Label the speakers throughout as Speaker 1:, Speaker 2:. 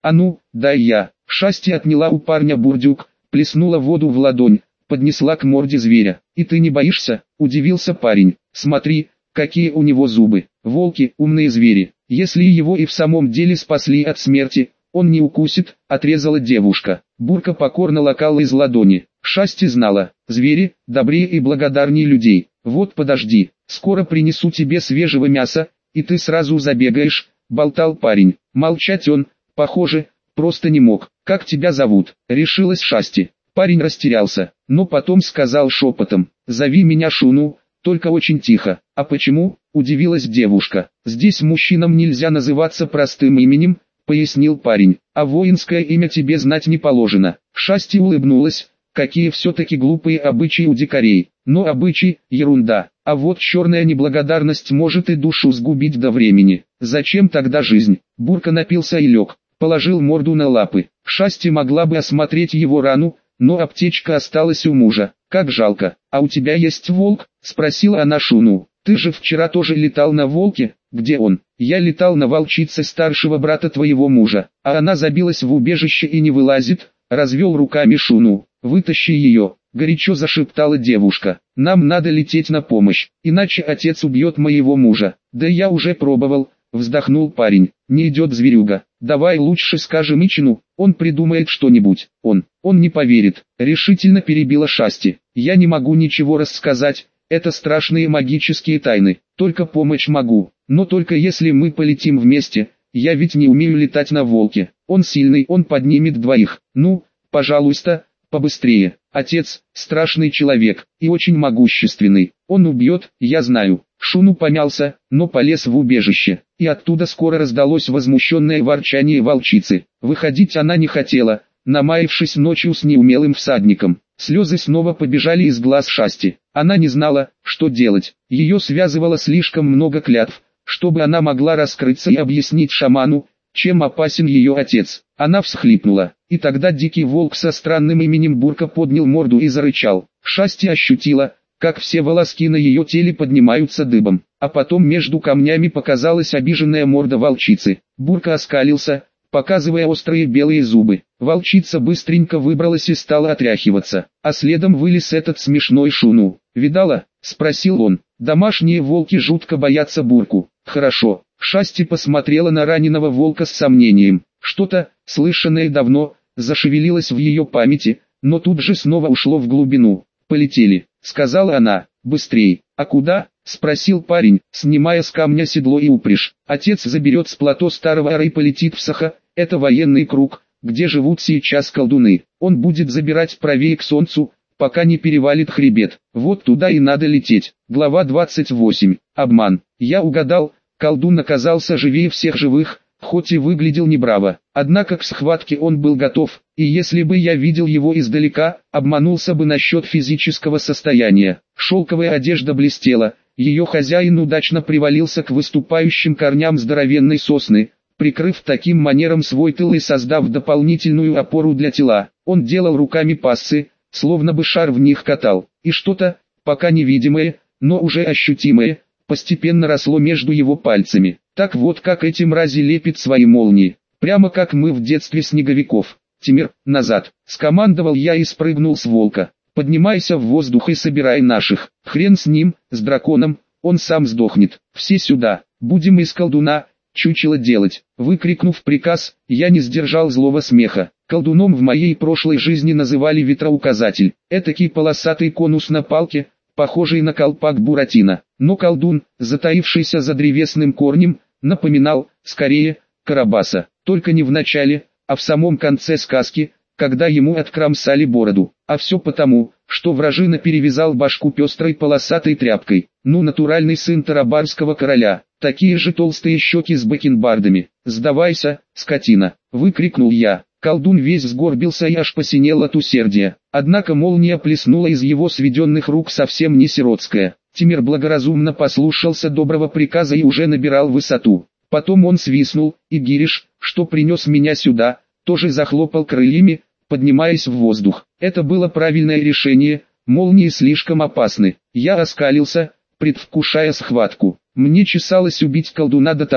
Speaker 1: А ну, дай я. Шасти отняла у парня бурдюк, плеснула воду в ладонь, поднесла к морде зверя. «И ты не боишься?» – удивился парень. «Смотри, какие у него зубы. Волки – умные звери. Если его и в самом деле спасли от смерти, он не укусит», – отрезала девушка. Бурка покорно лакала из ладони. Шасти знала, звери – добрее и благодарнее людей. «Вот подожди, скоро принесу тебе свежего мяса, и ты сразу забегаешь», – болтал парень. Молчать он, похоже, просто не мог. «Как тебя зовут?» – решилась Шасти. Парень растерялся, но потом сказал шепотом: «Зови меня Шуну, только очень тихо». «А почему?» – удивилась девушка. «Здесь мужчинам нельзя называться простым именем», – пояснил парень. «А воинское имя тебе знать не положено». Шасти улыбнулась. Какие все-таки глупые обычаи у дикарей. Но обычаи – ерунда. А вот черная неблагодарность может и душу сгубить до времени. Зачем тогда жизнь? Бурка напился и лег, положил морду на лапы. Шасти могла бы осмотреть его рану, но аптечка осталась у мужа. «Как жалко. А у тебя есть волк?» – спросила она Шуну. «Ты же вчера тоже летал на волке. Где он?» «Я летал на волчице старшего брата твоего мужа, а она забилась в убежище и не вылазит», – развел руками Шуну. «Вытащи ее», – горячо зашептала девушка. «Нам надо лететь на помощь, иначе отец убьет моего мужа». «Да я уже пробовал», – вздохнул парень. «Не идет зверюга. Давай лучше скажем Ичину, он придумает что-нибудь». Он не поверит», – решительно перебила Шасти. «Я не могу ничего рассказать, это страшные магические тайны, только помочь могу, но только если мы полетим вместе, я ведь не умею летать на волке. Он сильный, он поднимет двоих. Ну, пожалуйста, побыстрее. Отец – страшный человек и очень могущественный. Он убьет, я знаю». Шуну помялся, но полез в убежище, и оттуда скоро раздалось возмущенное ворчание волчицы. Выходить она не хотела, намаявшись ночью с неумелым всадником. Слезы снова побежали из глаз Шасти. Она не знала, что делать. Ее связывало слишком много клятв, чтобы она могла раскрыться и объяснить шаману, чем опасен ее отец. Она всхлипнула, и тогда дикий волк со странным именем Бурка поднял морду и зарычал. Шасти ощутила, как все волоски на ее теле поднимаются дыбом, а потом между камнями показалась обиженная морда волчицы. Бурка оскалился, показывая острые белые зубы. Волчица быстренько выбралась и стала отряхиваться, а следом вылез этот смешной Шуну. «Видала?» – спросил он. «Домашние волки жутко боятся Бурку». «Хорошо». Шасти посмотрела на раненого волка с сомнением. Что-то, слышанное давно, зашевелилось в ее памяти, но тут же снова ушло в глубину. «Полетели», — сказала она. «Быстрей». «А куда?» — спросил парень, снимая с камня седло и упряжь. «Отец заберет с плато старого Ара и полетит в Саха, это военный круг, где живут сейчас колдуны. Он будет забирать правее к солнцу, пока не перевалит хребет. Вот туда и надо лететь». Глава 28. Обман. Я угадал, колдун оказался живее всех живых, хоть и выглядел небраво. Однако к схватке он был готов, и если бы я видел его издалека, обманулся бы насчет физического состояния. Шелковая одежда блестела, ее хозяин удачно привалился к выступающим корням здоровенной сосны, прикрыв таким манером свой тыл и создав дополнительную опору для тела. Он делал руками пассы, словно бы шар в них катал, и что-то, пока невидимое, но уже ощутимое, постепенно росло между его пальцами. Так вот как эти мрази лепят свои молнии, прямо как мы в детстве снеговиков. «Тимир, назад!» – скомандовал я и спрыгнул с волка. «Поднимайся в воздух и собирай наших. Хрен с ним, с драконом, он сам сдохнет. Все сюда, будем из колдуна чучело делать». Выкрикнув приказ, я не сдержал злого смеха. Колдуном в моей прошлой жизни называли ветроуказатель. Этакий полосатый конус на палке, похожий на колпак Буратино. Но колдун, затаившийся за древесным корнем, напоминал, скорее, Карабаса, только не в начале, а в самом конце сказки, когда ему откромсали бороду. А все потому, что вражина перевязал башку пестрой полосатой тряпкой. Ну, натуральный сын тарабарского короля, такие же толстые щеки с бакенбардами. «Сдавайся, скотина!» – выкрикнул я. Колдун весь сгорбился и аж посинел от усердия. Однако молния плеснула из его сведенных рук совсем не сиротская. Тимир благоразумно послушался доброго приказа и уже набирал высоту. Потом он свистнул, и Гириш, что принес меня сюда, тоже захлопал крыльями, поднимаясь в воздух. Это было правильное решение, молнии слишком опасны. Я оскалился, предвкушая схватку. Мне чесалось убить колдуна до того,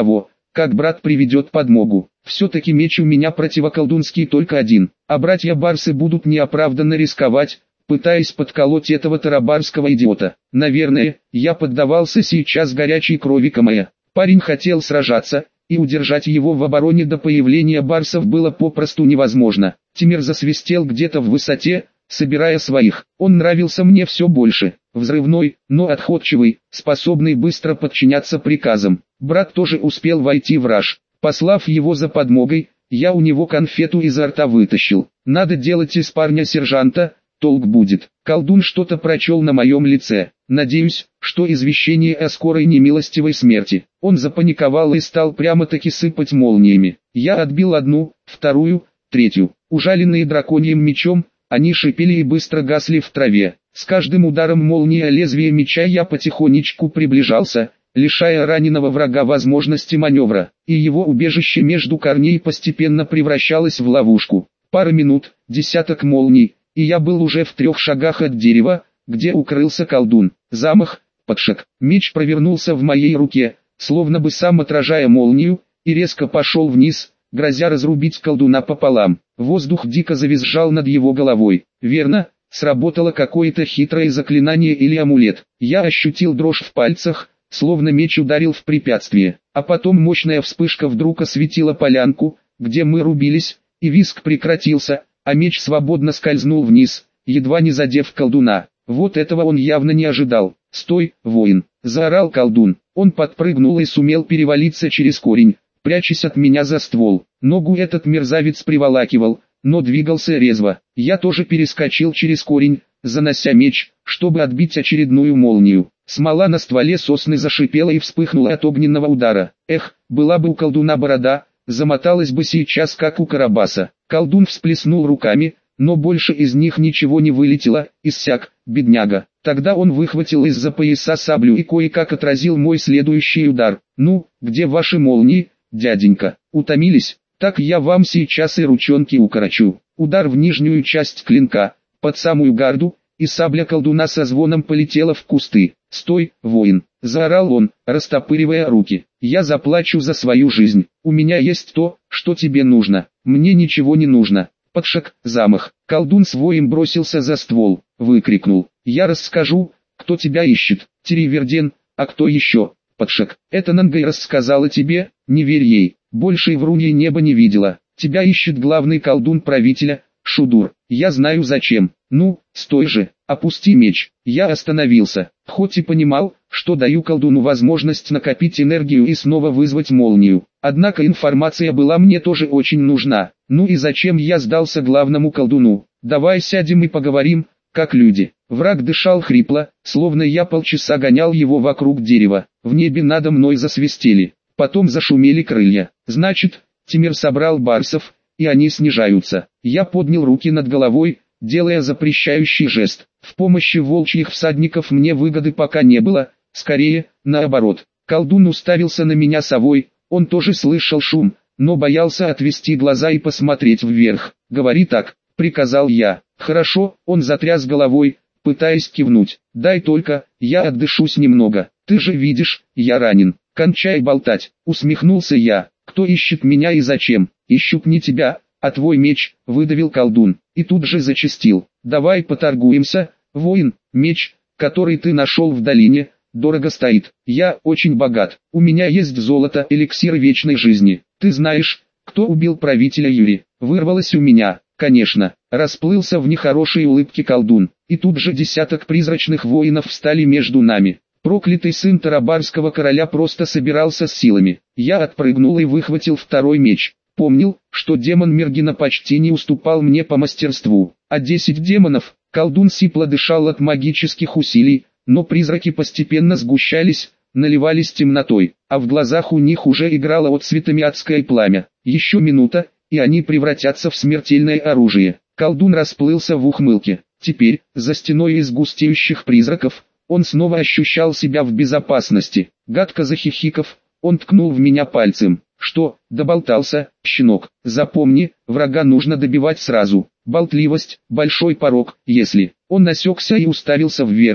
Speaker 1: как брат приведет подмогу. Все-таки меч у меня противоколдунский только один, а братья-барсы будут неоправданно рисковать, пытаясь подколоть этого тарабарского идиота. Наверное, я поддавался сейчас горячей крови Камая. Парень хотел сражаться, и удержать его в обороне до появления барсов было попросту невозможно. Тимир засвистел где-то в высоте, собирая своих. Он нравился мне все больше. Взрывной, но отходчивый, способный быстро подчиняться приказам. Брат тоже успел войти в раж. Послав его за подмогой, я у него конфету изо рта вытащил. Надо делать из парня сержанта, толк будет. Колдун что-то прочел на моем лице. Надеюсь, что извещение о скорой немилостивой смерти. Он запаниковал и стал прямо-таки сыпать молниями. Я отбил одну, вторую, третью. Ужаленные драконьим мечом, они шипели и быстро гасли в траве. С каждым ударом молнии о лезвие меча я потихонечку приближался, лишая раненого врага возможности маневра, и его убежище между корней постепенно превращалось в ловушку. Пара минут, десяток молний, и я был уже в 3 шагах от дерева, где укрылся колдун. Замах, подшаг. Меч провернулся в моей руке, словно бы сам отражая молнию, и резко пошел вниз, грозя разрубить колдуна пополам. Воздух дико завизжал над его головой. Верно, сработало какое-то хитрое заклинание или амулет. Я ощутил дрожь в пальцах, словно меч ударил в препятствие. А потом мощная вспышка вдруг осветила полянку, где мы рубились, и визг прекратился, а меч свободно скользнул вниз, едва не задев колдуна. Вот этого он явно не ожидал. «Стой, воин!» – заорал колдун. Он подпрыгнул и сумел перевалиться через корень, прячась от меня за ствол. Ногу этот мерзавец приволакивал, но двигался резво. Я тоже перескочил через корень, занося меч, чтобы отбить очередную молнию. Смола на стволе сосны зашипела и вспыхнула от огненного удара. Эх, была бы у колдуна борода, замоталась бы сейчас как у Карабаса. Колдун всплеснул руками, но больше из них ничего не вылетело, иссяк, бедняга. Тогда он выхватил из-за пояса саблю и кое-как отразил мой следующий удар. «Ну, где ваши молнии, дяденька? Утомились? Так я вам сейчас и ручонки укорочу». Удар в нижнюю часть клинка, под самую гарду, и сабля колдуна со звоном полетела в кусты. «Стой, воин!» – заорал он, растопыривая руки. «Я заплачу за свою жизнь. У меня есть то, что тебе нужно. Мне ничего не нужно». Подшаг, замах. Колдун с воем бросился за ствол, выкрикнул: «Я расскажу, кто тебя ищет, Тириверден, а кто еще?» Подшаг. «Это Нангай рассказала тебе, не верь ей, больше врунья неба не видела. Тебя ищет главный колдун правителя, Шудур. Я знаю зачем. Ну, стой же, опусти меч». Я остановился, хоть и понимал, что даю колдуну возможность накопить энергию и снова вызвать молнию. Однако информация была мне тоже очень нужна. Ну и зачем я сдался главному колдуну? Давай сядем и поговорим, как люди. Враг дышал хрипло, словно я полчаса гонял его вокруг дерева. В небе надо мной засвистели, потом зашумели крылья. Значит, Тимир собрал барсов, и они снижаются. Я поднял руки над головой, делая запрещающий жест. В помощи волчьих всадников мне выгоды пока не было, скорее, наоборот. Колдун уставился на меня совой, он тоже слышал шум, но боялся отвести глаза и посмотреть вверх. «Говори так», — приказал я. «Хорошо», — он затряс головой, пытаясь кивнуть. «Дай только, я отдышусь немного. Ты же видишь, я ранен». «Кончай болтать», — усмехнулся я. «Кто ищет меня и зачем?» «Ищут не тебя, а твой меч», — выдавил колдун, и тут же зачастил. «Давай поторгуемся, воин, меч, который ты нашел в долине, дорого стоит. Я очень богат, у меня есть золото, эликсир вечной жизни. Ты знаешь, кто убил правителя Юри?» Вырвалось у меня. «Конечно», — расплылся в нехорошей улыбке колдун, и тут же десяток призрачных воинов встали между нами. Проклятый сын тарабарского короля просто собирался с силами. Я отпрыгнул и выхватил второй меч. Помнил, что демон Мергина почти не уступал мне по мастерству. А 10 демонов, колдун сипло дышал от магических усилий, но призраки постепенно сгущались, наливались темнотой, а в глазах у них уже играло отцветами адское пламя. Еще минута, и они превратятся в смертельное оружие. Колдун расплылся в ухмылке. Теперь, за стеной из густеющих призраков, он снова ощущал себя в безопасности. Гадко захихиков, он ткнул в меня пальцем. «Что, доболтался, щенок? Запомни, врага нужно добивать сразу. Болтливость – большой порок, если...» Он насекся и уставился вверх.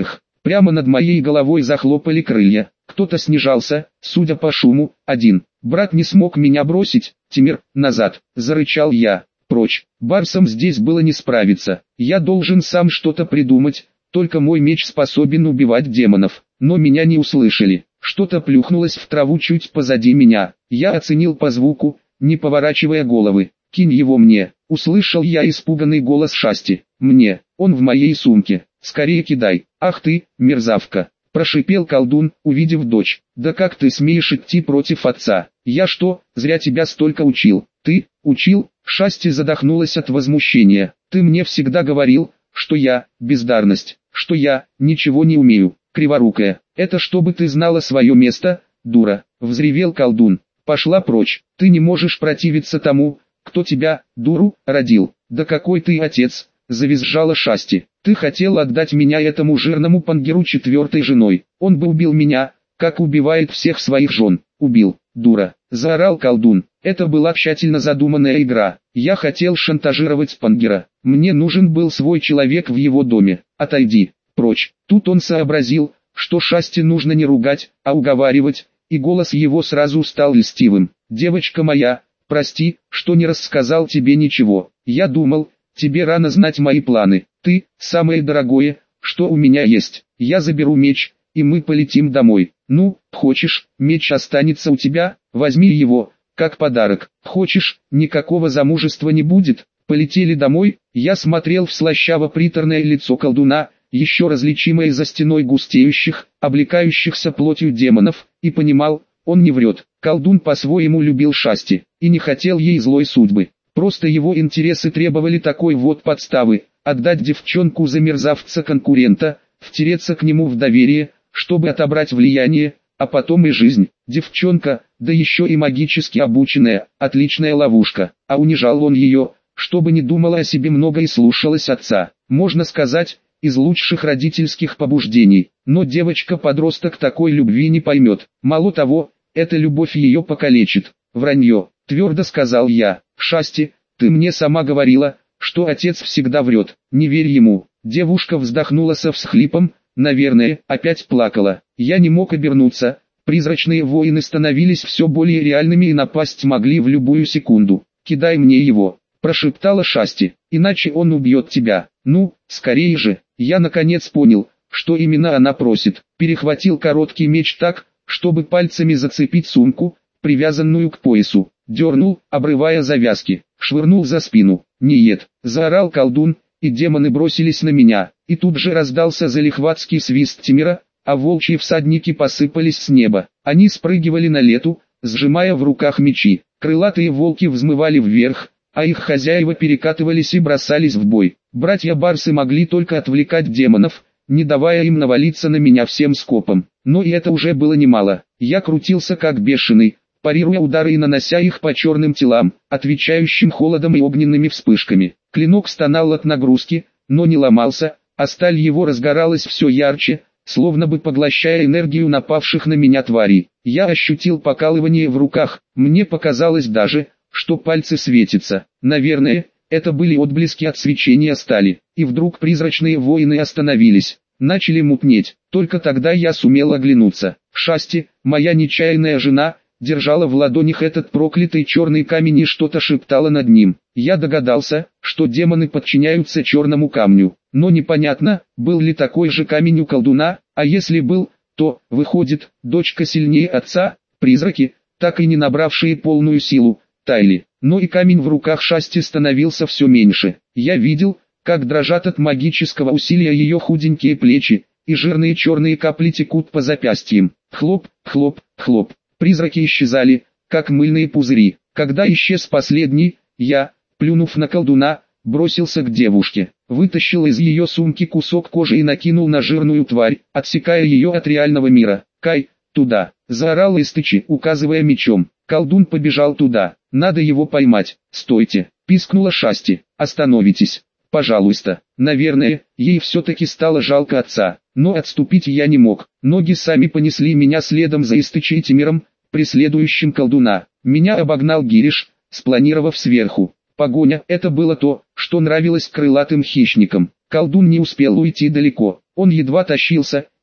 Speaker 1: Прямо над моей головой захлопали крылья. Кто-то снижался, судя по шуму, один. Брат не смог меня бросить. Тимир, назад, зарычал я. Прочь, барсам здесь было не справиться. Я должен сам что-то придумать, только мой меч способен убивать демонов. Но меня не услышали. Что-то плюхнулось в траву чуть позади меня. Я оценил по звуку, не поворачивая головы. «Кинь его мне!» — услышал я испуганный голос Шасти. «Мне, он в моей сумке. Скорее кидай!» «Ах ты, мерзавка!» — прошипел колдун, увидев дочь. «Да как ты смеешь идти против отца? Я что, зря тебя столько учил?» «Ты, учил?» — Шасти задохнулась от возмущения. «Ты мне всегда говорил, что я, бездарность, что я, ничего не умею, криворукая. Это чтобы ты знала свое место, дура!» — взревел колдун. «Пошла прочь, ты не можешь противиться тому, кто тебя, дуру, родил». «Да какой ты отец!» — завизжала Шасти. «Ты хотел отдать меня этому жирному пангеру четвертой женой. Он бы убил меня, как убивает всех своих жен. Убил, дура!» — заорал колдун. Это была тщательно задуманная игра. Я хотел шантажировать пангера. Мне нужен был свой человек в его доме. «Отойди, прочь!» Тут он сообразил, что Шасти нужно не ругать, а уговаривать, и голос его сразу стал льстивым. «Девочка моя, прости, что не рассказал тебе ничего. Я думал, тебе рано знать мои планы. Ты – самое дорогое, что у меня есть. Я заберу меч, и мы полетим домой. Ну, хочешь, меч останется у тебя, возьми его, как подарок. Хочешь, никакого замужества не будет. Полетели домой». Я смотрел в слащаво-приторное лицо колдуна, еще различимое за стеной густеющих, облекающихся плотью демонов, и понимал, он не врет. Колдун по-своему любил Шасти, и не хотел ей злой судьбы. Просто его интересы требовали такой вот подставы, отдать девчонку за мерзавца-конкурента, втереться к нему в доверие, чтобы отобрать влияние, а потом и жизнь. Девчонка, да еще и магически обученная, отличная ловушка, а унижал он ее, чтобы не думала о себе много и слушалась отца. Можно сказать, из лучших родительских побуждений, но девочка-подросток такой любви не поймет. Мало того, эта любовь ее покалечит. «Вранье», — твердо сказал я. «Шасти, ты мне сама говорила, что отец всегда врет, не верь ему». Девушка вздохнула со всхлипом, наверное, опять плакала. Я не мог обернуться, призрачные воины становились все более реальными и напасть могли в любую секунду. «Кидай мне его», — прошептала Шасти, — «иначе он убьет тебя». «Ну, скорее же». Я наконец понял, что именно она просит. Перехватил короткий меч так, чтобы пальцами зацепить сумку, привязанную к поясу. Дернул, обрывая завязки, швырнул за спину. «Нет!» — заорал колдун, и демоны бросились на меня. И тут же раздался залихватский свист Тимира, а волчьи всадники посыпались с неба. Они спрыгивали на лету, сжимая в руках мечи. Крылатые волки взмывали вверх, а их хозяева перекатывались и бросались в бой. Братья-барсы могли только отвлекать демонов, не давая им навалиться на меня всем скопом. Но и это уже было немало. Я крутился как бешеный, парируя удары и нанося их по черным телам, отвечающим холодом и огненными вспышками. Клинок стонал от нагрузки, но не ломался, а сталь его разгоралась все ярче, словно бы поглощая энергию напавших на меня тварей. Я ощутил покалывание в руках, мне показалось даже, что пальцы светятся. Наверное, это были отблески от свечения стали. И вдруг призрачные воины остановились, начали мутнеть. Только тогда я сумел оглянуться. Шасти, моя нечаянная жена, держала в ладонях этот проклятый черный камень и что-то шептала над ним. Я догадался, что демоны подчиняются черному камню. Но непонятно, был ли такой же камень у колдуна, а если был, то, выходит, дочка сильнее отца. Призраки, так и не набравшие полную силу, таяли. Но и камень в руках Шасти становился все меньше. Я видел, как дрожат от магического усилия ее худенькие плечи, и жирные черные капли текут по запястьям. Хлоп, хлоп, хлоп. Призраки исчезали, как мыльные пузыри. Когда исчез последний, я, плюнув на колдуна, бросился к девушке, вытащил из ее сумки кусок кожи и накинул на жирную тварь, отсекая ее от реального мира. «Кай, туда!» — заорал Истычи, указывая мечом. Колдун побежал туда. «Надо его поймать!» «Стойте!» — пискнула Шасти. «Остановитесь! Пожалуйста!» Наверное, ей все-таки стало жалко отца, но отступить я не мог. Ноги сами понесли меня следом за Истычи и Тимиром, преследующим колдуна. Меня обогнал Гириш, спланировав сверху. Погоня — это было то, что нравилось крылатым хищникам. Колдун не успел уйти далеко. Он едва тащился,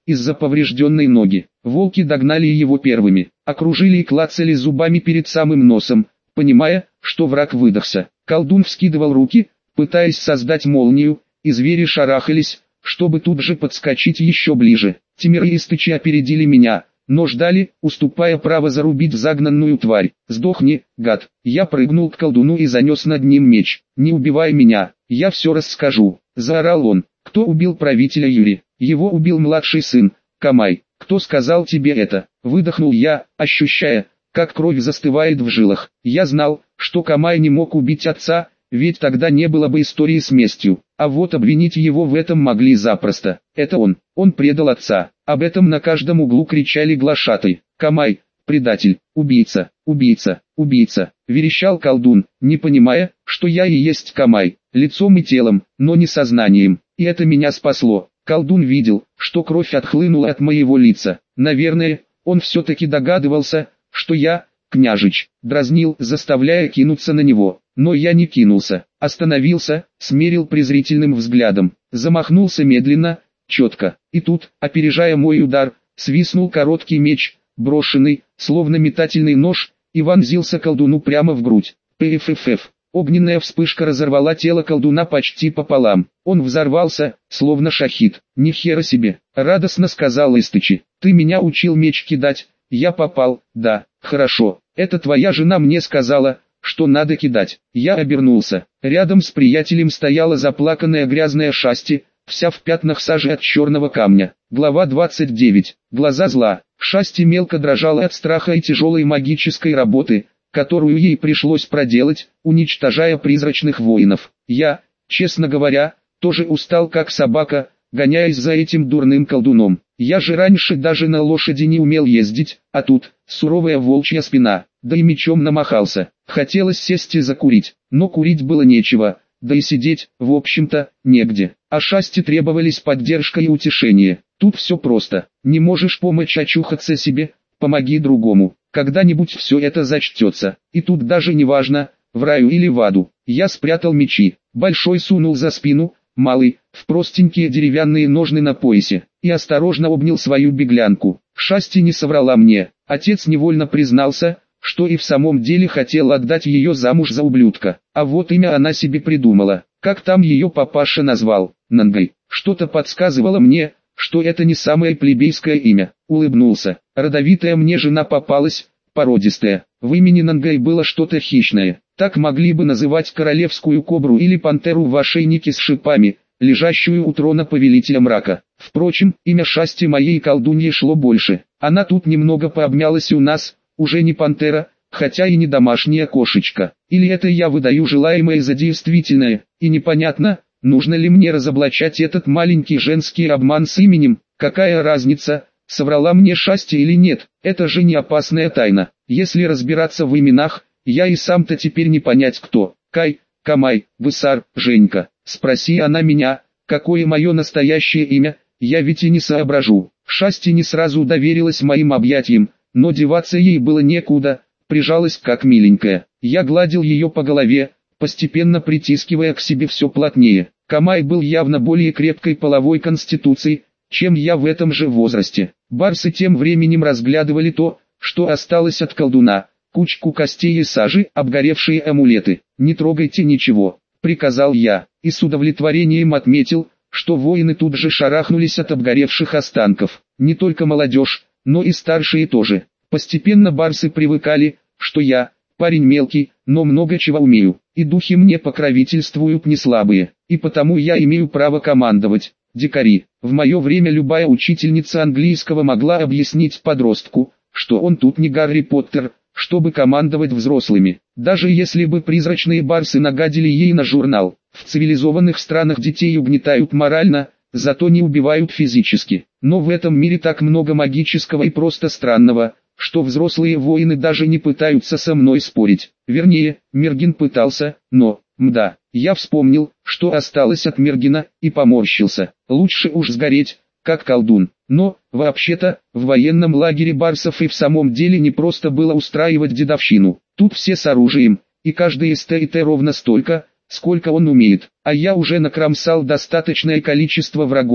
Speaker 1: из-за поврежденной ноги. Волки догнали его первыми, окружили и клацали зубами перед самым носом, понимая, что враг выдохся. Колдун вскидывал руки, пытаясь создать молнию, и звери шарахались, чтобы тут же подскочить еще ближе. Тимир и Истычи опередили меня, но ждали, уступая право зарубить загнанную тварь. «Сдохни, гад!» Я прыгнул к колдуну и занес над ним меч. «Не убивай меня, я все расскажу!» Заорал он. «Кто убил правителя Юри?» «Его убил младший сын, Камай». «Кто сказал тебе это?» Выдохнул я, ощущая, как кровь застывает в жилах. Я знал, что Камай не мог убить отца, ведь тогда не было бы истории с местью. А вот обвинить его в этом могли запросто. Это он предал отца. Об этом на каждом углу кричали глашатай. «Камай, предатель, убийца, убийца, убийца», верещал колдун, не понимая, что я и есть Камай, лицом и телом, но не сознанием. И это меня спасло. Колдун видел, что кровь отхлынула от моего лица. Наверное, он все-таки догадывался, что я, княжич, дразнил, заставляя кинуться на него. Но я не кинулся, остановился, смерил презрительным взглядом, замахнулся медленно, четко. И тут, опережая мой удар, свистнул короткий меч, брошенный, словно метательный нож, и вонзился колдуну прямо в грудь. Пффф. Огненная вспышка разорвала тело колдуна почти пополам. Он взорвался, словно шахид. «Ни хера себе!» — радостно сказал Истычи. «Ты меня учил меч кидать, я попал, да, хорошо. Это твоя жена мне сказала, что надо кидать». Я обернулся. Рядом с приятелем стояла заплаканная грязная Шасти, вся в пятнах сажи от черного камня. Глава 29. Глаза зла. Шасти мелко дрожала от страха и тяжелой магической работы, которую ей пришлось проделать, уничтожая призрачных воинов. Я, честно говоря, тоже устал как собака, гоняясь за этим дурным колдуном. Я же раньше даже на лошади не умел ездить, а тут, суровая волчья спина, да и мечом намахался. Хотелось сесть и закурить, но курить было нечего, да и сидеть, в общем-то, негде. А Шасти требовались поддержка и утешение. Тут все просто. Не можешь помочь очухаться себе, помоги другому. Когда-нибудь все это зачтется. И тут даже не важно, в раю или в аду. Я спрятал мечи. Большой сунул за спину, малый, в простенькие деревянные ножны на поясе, и осторожно обнял свою беглянку. Шасти не соврала мне. Отец невольно признался, что и в самом деле хотел отдать ее замуж за ублюдка. А вот имя она себе придумала. Как там ее папаша назвал? Нангай. Что-то подсказывало мне, что это не самое плебейское имя. Улыбнулся. Родовитая мне жена попалась, породистая. В имени Нангай было что-то хищное. Так могли бы называть королевскую кобру или пантеру в ошейнике с шипами, лежащую у трона повелителя мрака. Впрочем, имя Шасти моей колдуньи шло больше. Она тут немного пообмялась у нас, уже не пантера, хотя и не домашняя кошечка. Или это я выдаю желаемое за действительное, и непонятно, нужно ли мне разоблачать этот маленький женский обман с именем. Какая разница, соврала мне Шасти или нет, это же не опасная тайна. Если разбираться в именах, я и сам-то теперь не понять кто. Кай, Камай, Высар, Женька. Спроси она меня, какое мое настоящее имя, я ведь и не соображу. Шасти не сразу доверилась моим объятиям, но деваться ей было некуда, прижалась как миленькая. Я гладил ее по голове, постепенно притискивая к себе все плотнее. Камай был явно более крепкой половой конституцией, чем я в этом же возрасте. Барсы тем временем разглядывали то, что осталось от колдуна, кучку костей и сажи, обгоревшие амулеты. «Не трогайте ничего», — приказал я, и с удовлетворением отметил, что воины тут же шарахнулись от обгоревших останков. Не только молодежь, но и старшие тоже. Постепенно барсы привыкали, что я, парень мелкий, но много чего умею, и духи мне покровительствуют не слабые, и потому я имею право командовать. Дикари. В мое время любая учительница английского могла объяснить подростку, что он тут не Гарри Поттер, чтобы командовать взрослыми. Даже если бы призрачные барсы нагадили ей на журнал. В цивилизованных странах детей угнетают морально, зато не убивают физически. Но в этом мире так много магического и просто странного, что взрослые воины даже не пытаются со мной спорить. Вернее, Мергин пытался, но, мда, я вспомнил, что осталось от Мергина, и поморщился. Лучше уж сгореть, как колдун. Но, вообще-то, в военном лагере барсов и в самом деле не просто было устраивать дедовщину. Тут все с оружием, и каждый из ТИТ ровно столько, сколько он умеет. А я уже накромсал достаточное количество врагов,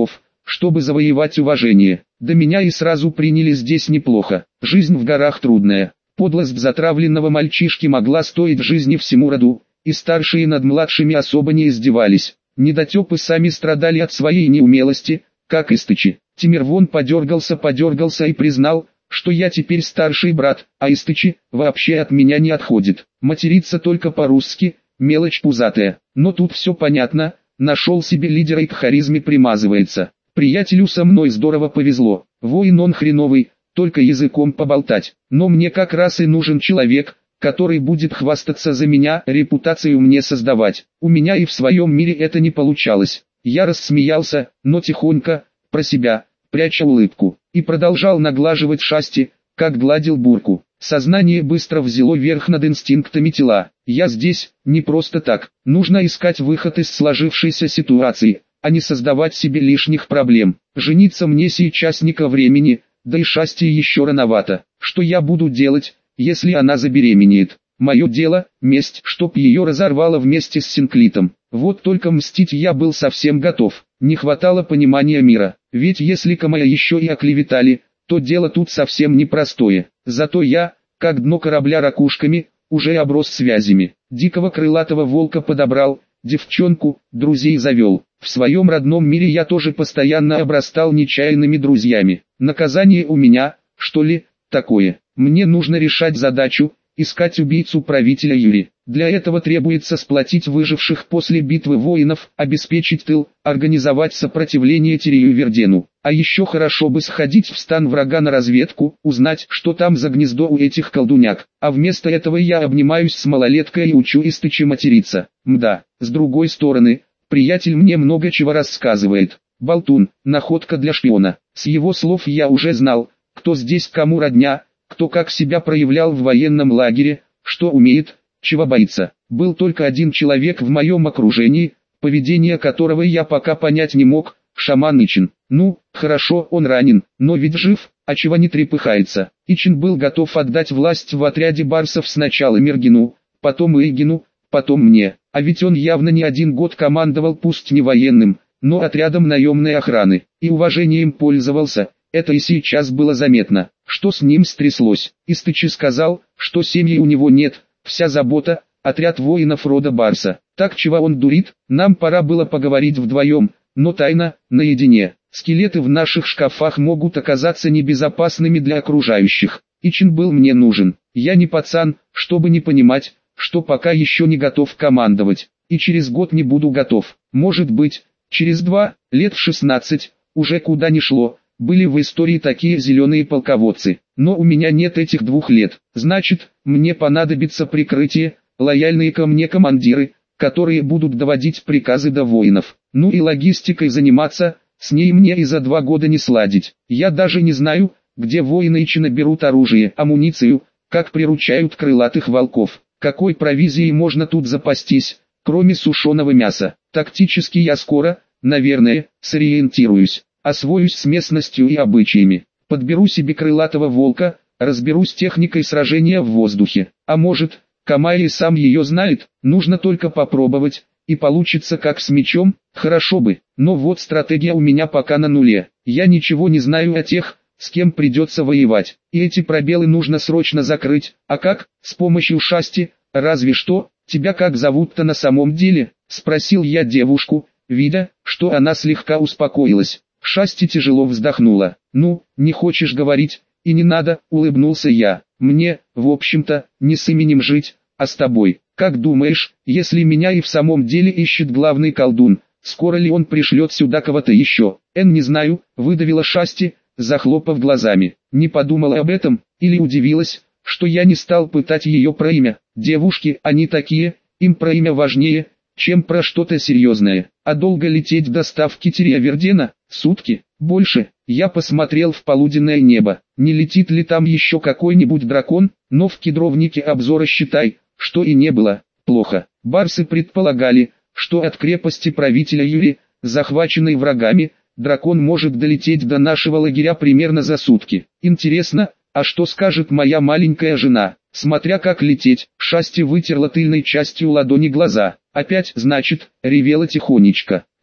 Speaker 1: чтобы завоевать уважение. Да меня и сразу приняли здесь неплохо. Жизнь в горах трудная. Подлость затравленного мальчишки могла стоить жизни всему роду, и старшие над младшими особо не издевались. Недотепы сами страдали от своей неумелости, как Истычи. Тимирвон подергался и признал, что я теперь старший брат, а Истычи вообще от меня не отходит. Матерится только по-русски, мелочь пузатая. Но тут все понятно, нашел себе лидера и к харизме примазывается. Приятелю со мной здорово повезло. Воин он хреновый, только языком поболтать. Но мне как раз и нужен человек, который будет хвастаться за меня, репутацию мне создавать. У меня и в своем мире это не получалось. Я рассмеялся, но тихонько, про себя, пряча улыбку, и продолжал наглаживать шасти, как гладил бурку. Сознание быстро взяло верх над инстинктами тела. Я здесь, не просто так. Нужно искать выход из сложившейся ситуации, а не создавать себе лишних проблем. Жениться мне сейчас не ко времени, да и шасти еще рановато. Что я буду делать, если она забеременеет? Мое дело – месть, чтоб ее разорвало вместе с Синклитом. Вот только мстить я был совсем готов. Не хватало понимания мира. Ведь если Камая еще и оклеветали, то дело тут совсем непростое. Зато я, как дно корабля ракушками, уже оброс связями. Дикого крылатого волка подобрал, девчонку, друзей завел. В своем родном мире я тоже постоянно обрастал нечаянными друзьями. Наказание у меня, что ли, такое? Мне нужно решать задачу, искать убийцу правителя Юри. Для этого требуется сплотить выживших после битвы воинов, обеспечить тыл, организовать сопротивление Тирию Вердену. А еще хорошо бы сходить в стан врага на разведку, узнать, что там за гнездо у этих колдуняк. А вместо этого я обнимаюсь с малолеткой и учу Истычи материться. Мда, с другой стороны, приятель мне много чего рассказывает. Болтун, находка для шпиона. С его слов я уже знал, кто здесь кому родня, кто как себя проявлял в военном лагере, что умеет, чего боится. Был только один человек в моем окружении, поведение которого я пока понять не мог, шаман Ичин. Ну, хорошо, он ранен, но ведь жив, а чего не трепыхается. Ичин был готов отдать власть в отряде барсов сначала Мергину, потом Игину, потом мне. А ведь он явно не один год командовал пусть не военным, но отрядом наемной охраны, и уважением пользовался. Это и сейчас было заметно. Что с ним стряслось? Истычи сказал, что семьи у него нет, вся забота – отряд воинов рода Барса. Так чего он дурит? Нам пора было поговорить вдвоем, но тайно, наедине. Скелеты в наших шкафах могут оказаться небезопасными для окружающих. Ичин был мне нужен. Я не пацан, чтобы не понимать, что пока еще не готов командовать. И через год не буду готов. Может быть, через 2, лет в 16, уже куда ни шло. Были в истории такие зеленые полководцы, но у меня нет этих 2 лет. Значит, мне понадобится прикрытие, лояльные ко мне командиры, которые будут доводить приказы до воинов. Ну и логистикой заниматься, с ней мне и за 2 года не сладить. Я даже не знаю, где воины Ичина берут оружие, амуницию, как приручают крылатых волков. Какой провизией можно тут запастись, кроме сушеного мяса? Тактически я скоро, наверное, сориентируюсь. Освоюсь с местностью и обычаями, подберу себе крылатого волка, разберусь с техникой сражения в воздухе. А может, Камай и сам ее знает, нужно только попробовать, и получится как с мечом, хорошо бы. Но вот стратегия у меня пока на нуле. Я ничего не знаю о тех, с кем придется воевать. И эти пробелы нужно срочно закрыть. А как? С помощью шасти, разве что. Тебя как зовут-то на самом деле? Спросил я девушку, видя, что она слегка успокоилась. Шасти тяжело вздохнула. «Ну, не хочешь говорить, и не надо», — улыбнулся я. «Мне, в общем-то, не с именем жить, а с тобой. Как думаешь, если меня и в самом деле ищет главный колдун, скоро ли он пришлет сюда кого-то еще?» «Не знаю», — выдавила Шасти, захлопав глазами. Не подумала об этом, или удивилась, что я не стал пытать ее про имя. Девушки, они такие, им про имя важнее, чем про что-то серьезное. А долго лететь до ставки Тирия Вердена? Сутки? Больше? Я посмотрел в полуденное небо. Не летит ли там еще какой-нибудь дракон? Но в кедровнике обзора считай, что и не было. Плохо. Барсы предполагали, что от крепости правителя Юри, захваченной врагами, дракон может долететь до нашего лагеря примерно за сутки. Интересно, а что скажет моя маленькая жена? Смотря как лететь, Шасти вытерла тыльной частью ладони глаза. Опять, значит, ревела тихонечко.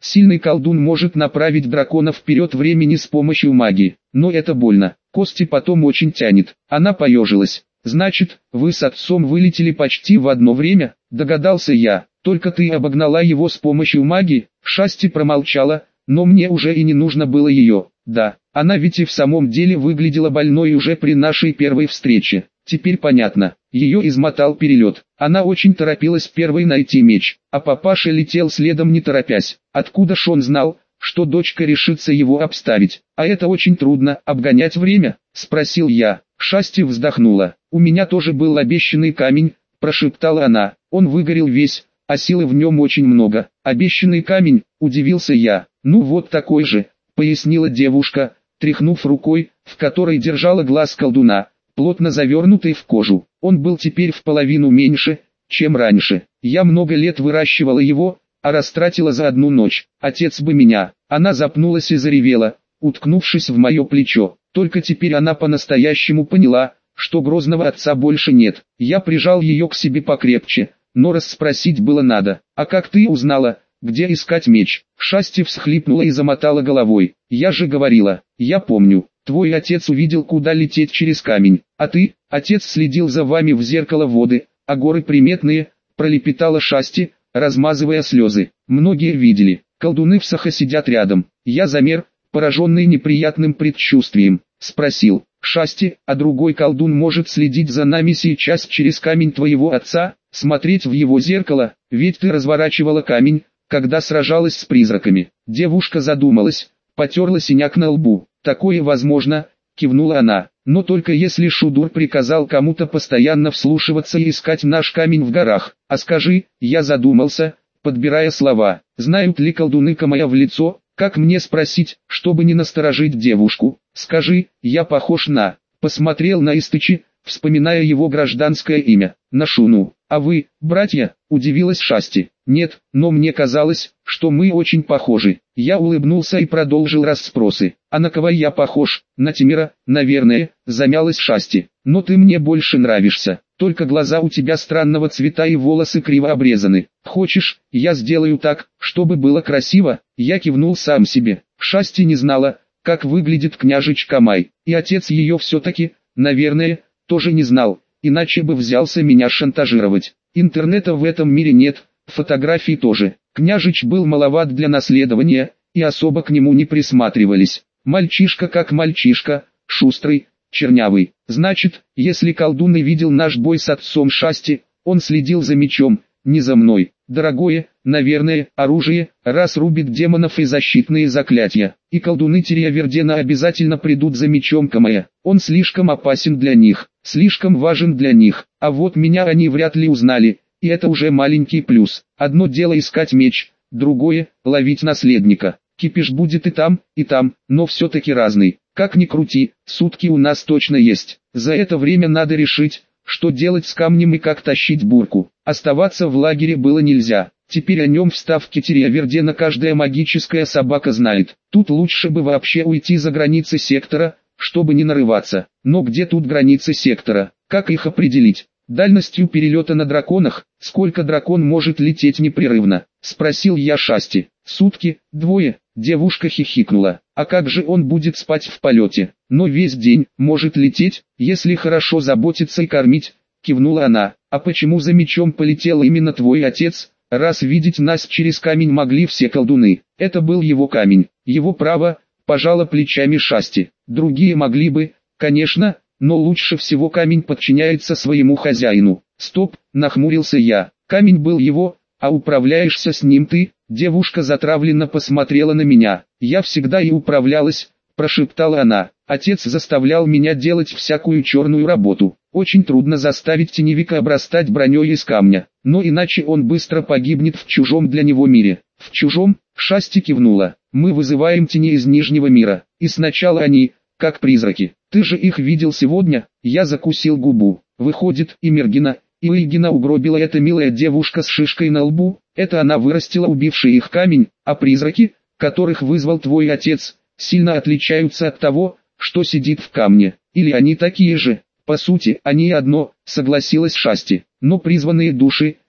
Speaker 1: Сильный колдун может направить дракона вперед времени с помощью магии, но это больно, кости потом очень тянет. Она поежилась. Значит, вы с отцом вылетели почти в одно время, догадался я, только ты обогнала его с помощью магии. Шасти промолчала, но мне уже и не нужно было ее. Да, она ведь и в самом деле выглядела больной уже при нашей первой встрече. Теперь понятно, ее измотал перелет. Она очень торопилась первой найти меч, а папаша летел следом не торопясь. Откуда ж он знал, что дочка решится его обставить? А это очень трудно, обгонять время, спросил я. Шасти вздохнула. У меня тоже был обещанный камень, прошептала она. Он выгорел весь, а силы в нем очень много. Обещанный камень, удивился я. Ну вот такой же, пояснила девушка, тряхнув рукой, в которой держала глаз колдуна, плотно завернутый в кожу. Он был теперь в половину меньше, чем раньше. Я много лет выращивала его, а растратила за одну ночь. Отец бы меня. Она запнулась и заревела, уткнувшись в мое плечо. Только теперь она по-настоящему поняла, что грозного отца больше нет. Я прижал ее к себе покрепче, но расспросить было надо. А как ты узнала, где искать меч? Шасти всхлипнула и замотала головой. Я же говорила, я помню. Твой отец увидел, куда лететь через камень, а ты, отец следил за вами в зеркало воды, а горы приметные, пролепетала Шасти, размазывая слезы. Многие видели, колдуны в Сахо сидят рядом. Я замер, пораженный неприятным предчувствием, спросил, Шасти, а другой колдун может следить за нами сейчас через камень твоего отца, смотреть в его зеркало, ведь ты разворачивала камень, когда сражалась с призраками. Девушка задумалась, потерла синяк на лбу. Такое возможно, кивнула она, но только если Шудур приказал кому-то постоянно вслушиваться и искать наш камень в горах. А скажи, я задумался, подбирая слова, знают ли колдуны Камая в лицо, как мне спросить, чтобы не насторожить девушку. Скажи, я похож на... Посмотрел на Истычи, вспоминая его гражданское имя, на Шуну. А вы, братья, удивилась Шасти. Нет, но мне казалось, что мы очень похожи. Я улыбнулся и продолжил расспросы. А на кого я похож? На Тимира, наверное, замялась Шасти. Но ты мне больше нравишься. Только глаза у тебя странного цвета и волосы криво обрезаны. Хочешь, я сделаю так, чтобы было красиво? Я кивнул сам себе. Шасти не знала, как выглядит княжич Камай. И отец ее все-таки, наверное, тоже не знал. Иначе бы взялся меня шантажировать. Интернета в этом мире нет, фотографий тоже. Княжич был маловат для наследования, и особо к нему не присматривались. Мальчишка как мальчишка, шустрый, чернявый. Значит, если колдун и видел наш бой с отцом Шасти, он следил за мечом, не за мной. Дорогое, наверное, оружие, раз рубит демонов и защитные заклятия. И колдуны Тириавердена обязательно придут за мечом Камая. Он слишком опасен для них, слишком важен для них. А вот меня они вряд ли узнали, и это уже маленький плюс. Одно дело искать меч, другое – ловить наследника. Кипиш будет и там, но все-таки разный. Как ни крути, сутки у нас точно есть. За это время надо решить, что делать с камнем и как тащить бурку. Оставаться в лагере было нельзя. Теперь о нем в ставке Тириавердена каждая магическая собака знает. Тут лучше бы вообще уйти за границы сектора, чтобы не нарываться. Но где тут границы сектора? Как их определить? Дальностью перелета на драконах? Сколько дракон может лететь непрерывно? Спросил я Шасти. Сутки, двое. Девушка хихикнула. А как же он будет спать в полете? Но весь день может лететь, если хорошо заботиться и кормить, кивнула она. А почему за мечом полетел именно твой отец, раз видеть нас через камень могли все колдуны? Это был его камень, его право, пожала плечами Шасти. Другие могли бы, конечно, но лучше всего камень подчиняется своему хозяину. Стоп, нахмурился я. Камень был его, а управляешься с ним ты? Девушка затравленно посмотрела на меня. Я всегда и управлялась, прошептала она. Отец заставлял меня делать всякую черную работу. Очень трудно заставить теневика обрастать броней из камня, но иначе он быстро погибнет в чужом для него мире. В чужом? Шасти кивнула. Мы вызываем тени из Нижнего мира, и сначала они, как призраки. Ты же их видел сегодня? Я закусил губу. Выходит, и Мергина, и Ильгина угробила эта милая девушка с шишкой на лбу. Это она вырастила убивший их камень, а призраки, которых вызвал твой отец, сильно отличаются от того, что сидит в камне. Или они такие же? По сути, они одно, согласилась Шасти. Но призванные души,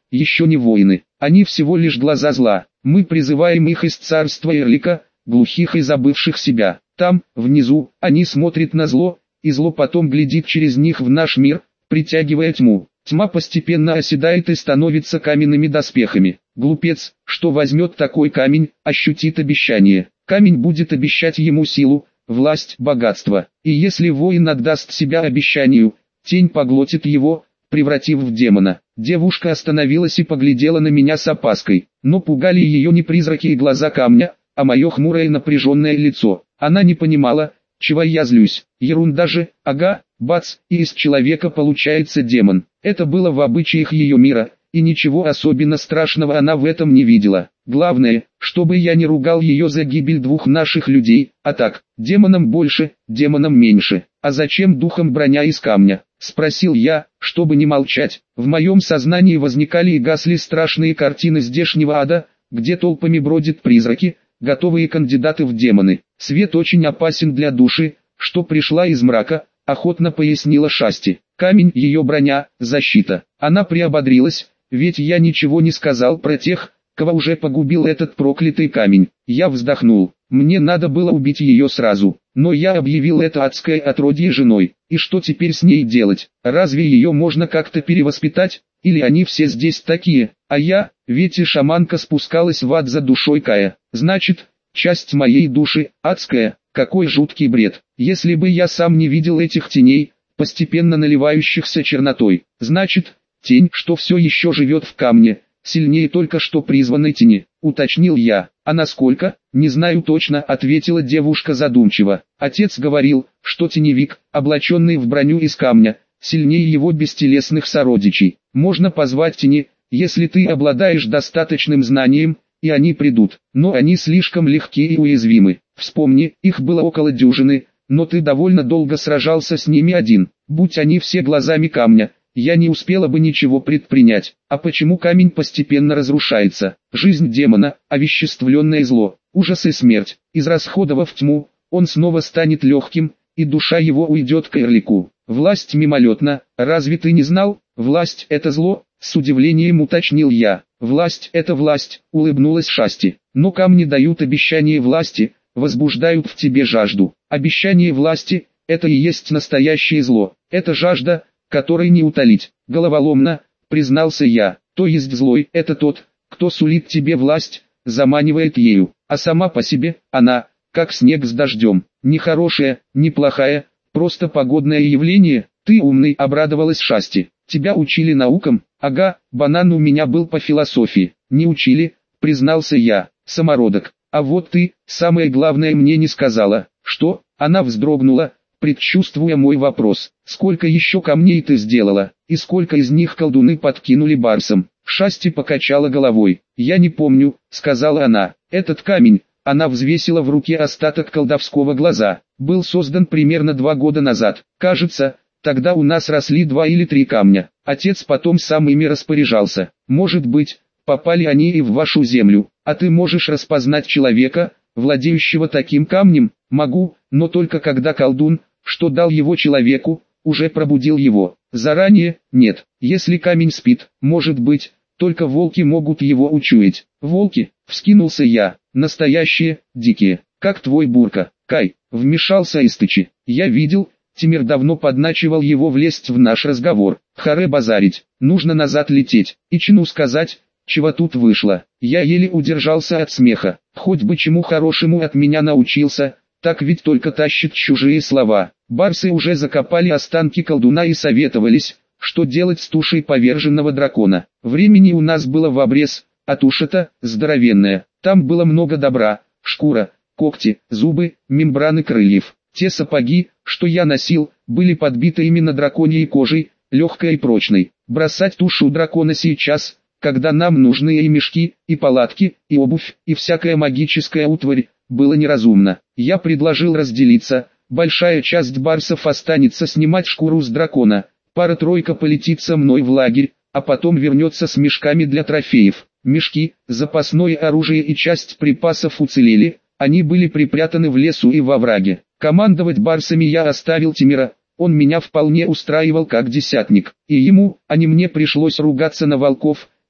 Speaker 1: еще не воины, они всего лишь глаза зла. Мы призываем их из царства Эрлика, глухих и забывших себя. Там, внизу, они смотрят на зло, и зло потом глядит через них в наш мир, притягивая тьму. Тьма постепенно оседает и становится каменными доспехами. Глупец, что возьмет такой камень, ощутит обещание. Камень будет обещать ему силу, власть, богатство. И если воин отдаст себя обещанию, тень поглотит его, превратив в демона. Девушка остановилась и поглядела на меня с опаской, но пугали ее не призраки и глаза камня, а мое хмурое и напряженное лицо. Она не понимала, чего я злюсь. Ерунда же, ага, бац, и из человека получается демон. Это было в обычаях ее мира, и ничего особенно страшного она в этом не видела. Главное, чтобы я не ругал ее за гибель двух наших людей, а так, демонам больше, демонам меньше. А зачем духом броня из камня? Спросил я, чтобы не молчать. В моем сознании возникали и гасли страшные картины здешнего ада, где толпами бродят призраки, готовые кандидаты в демоны. Свет очень опасен для души, что пришла из мрака, охотно пояснила Шасти. Камень, ее броня, защита. Она приободрилась, ведь я ничего не сказал про тех, кого уже погубил этот проклятый камень. Я вздохнул. Мне надо было убить ее сразу, но я объявил это адское отродье женой. И что теперь с ней делать? Разве ее можно как-то перевоспитать? Или они все здесь такие? А я, ведь и шаманка спускалась в ад за душой Кая. Значит, часть моей души, адская. Какой жуткий бред. Если бы я сам не видел этих теней, постепенно наливающихся чернотой. Значит, тень, что все еще живет в камне, сильнее только что призванной тени, уточнил я. А насколько? Не знаю точно, ответила девушка задумчиво. Отец говорил, что теневик, облаченный в броню из камня, сильнее его бестелесных сородичей. Можно позвать тени, если ты обладаешь достаточным знанием, и они придут. Но они слишком легки и уязвимы. Вспомни, их было около дюжины, но ты довольно долго сражался с ними один. Будь они все глазами камня, я не успела бы ничего предпринять. А почему камень постепенно разрушается? Жизнь демона, овеществленное зло, ужас и смерть. Израсходовав тьму, он снова станет легким, и душа его уйдет к Эрлику. Власть мимолетна, разве ты не знал? Власть – это зло, с удивлением уточнил я. Власть – это власть, улыбнулась Шасти. Но камни дают обещание власти, возбуждают в тебе жажду. Обещание власти – это и есть настоящее зло. Это жажда, которой не утолить. Головоломно, признался я. То есть злой – это тот, кто сулит тебе власть, заманивает ею. А сама по себе, она, как снег с дождем. Не хорошая, не плохая, просто погодное явление. Ты умный, обрадовалась Шасти. Тебя учили наукам? Ага, банан у меня был по философии. Не учили, признался я, самородок. А вот ты, самое главное, мне не сказала. Что? Она вздрогнула, предчувствуя мой вопрос. Сколько еще камней ты сделала, и сколько из них колдуны подкинули барсам? Шасти покачала головой. Я не помню, сказала она. Этот камень, она взвесила в руке остаток колдовского глаза, был создан примерно 2 года назад. Кажется, тогда у нас росли 2 или 3 камня. Отец потом сам ими распоряжался. Может быть, попали они и в вашу землю. А ты можешь распознать человека, владеющего таким камнем? Могу, но только когда колдун, что дал его человеку, уже пробудил его. Заранее, нет. Если камень спит, может быть, только волки могут его учуять. Волки, вскинулся я, настоящие, дикие, как твой Бурка. Кай, вмешался Истычи. Я видел, Тимир давно подначивал его влезть в наш разговор. Харе базарить, нужно назад лететь. И чину сказать, чего тут вышло. Я еле удержался от смеха. Хоть бы чему хорошему от меня научился, так ведь только тащит чужие слова. Барсы уже закопали останки колдуна и советовались, что делать с тушей поверженного дракона. Времени у нас было в обрез, а туша-то здоровенная. Там было много добра: шкура, когти, зубы, мембраны крыльев. Те сапоги, что я носил, были подбиты именно драконьей кожей, легкой и прочной. Бросать тушу дракона сейчас, когда нам нужны и мешки, и палатки, и обувь, и всякая магическая утварь, было неразумно. Я предложил разделиться. Большая часть барсов останется снимать шкуру с дракона, пара-тройка полетит со мной в лагерь, а потом вернется с мешками для трофеев. Мешки, запасное оружие и часть припасов уцелели, они были припрятаны в лесу и во овраге. Командовать барсами я оставил Тимира, он меня вполне устраивал как десятник, и ему, а не мне, пришлось ругаться на волков,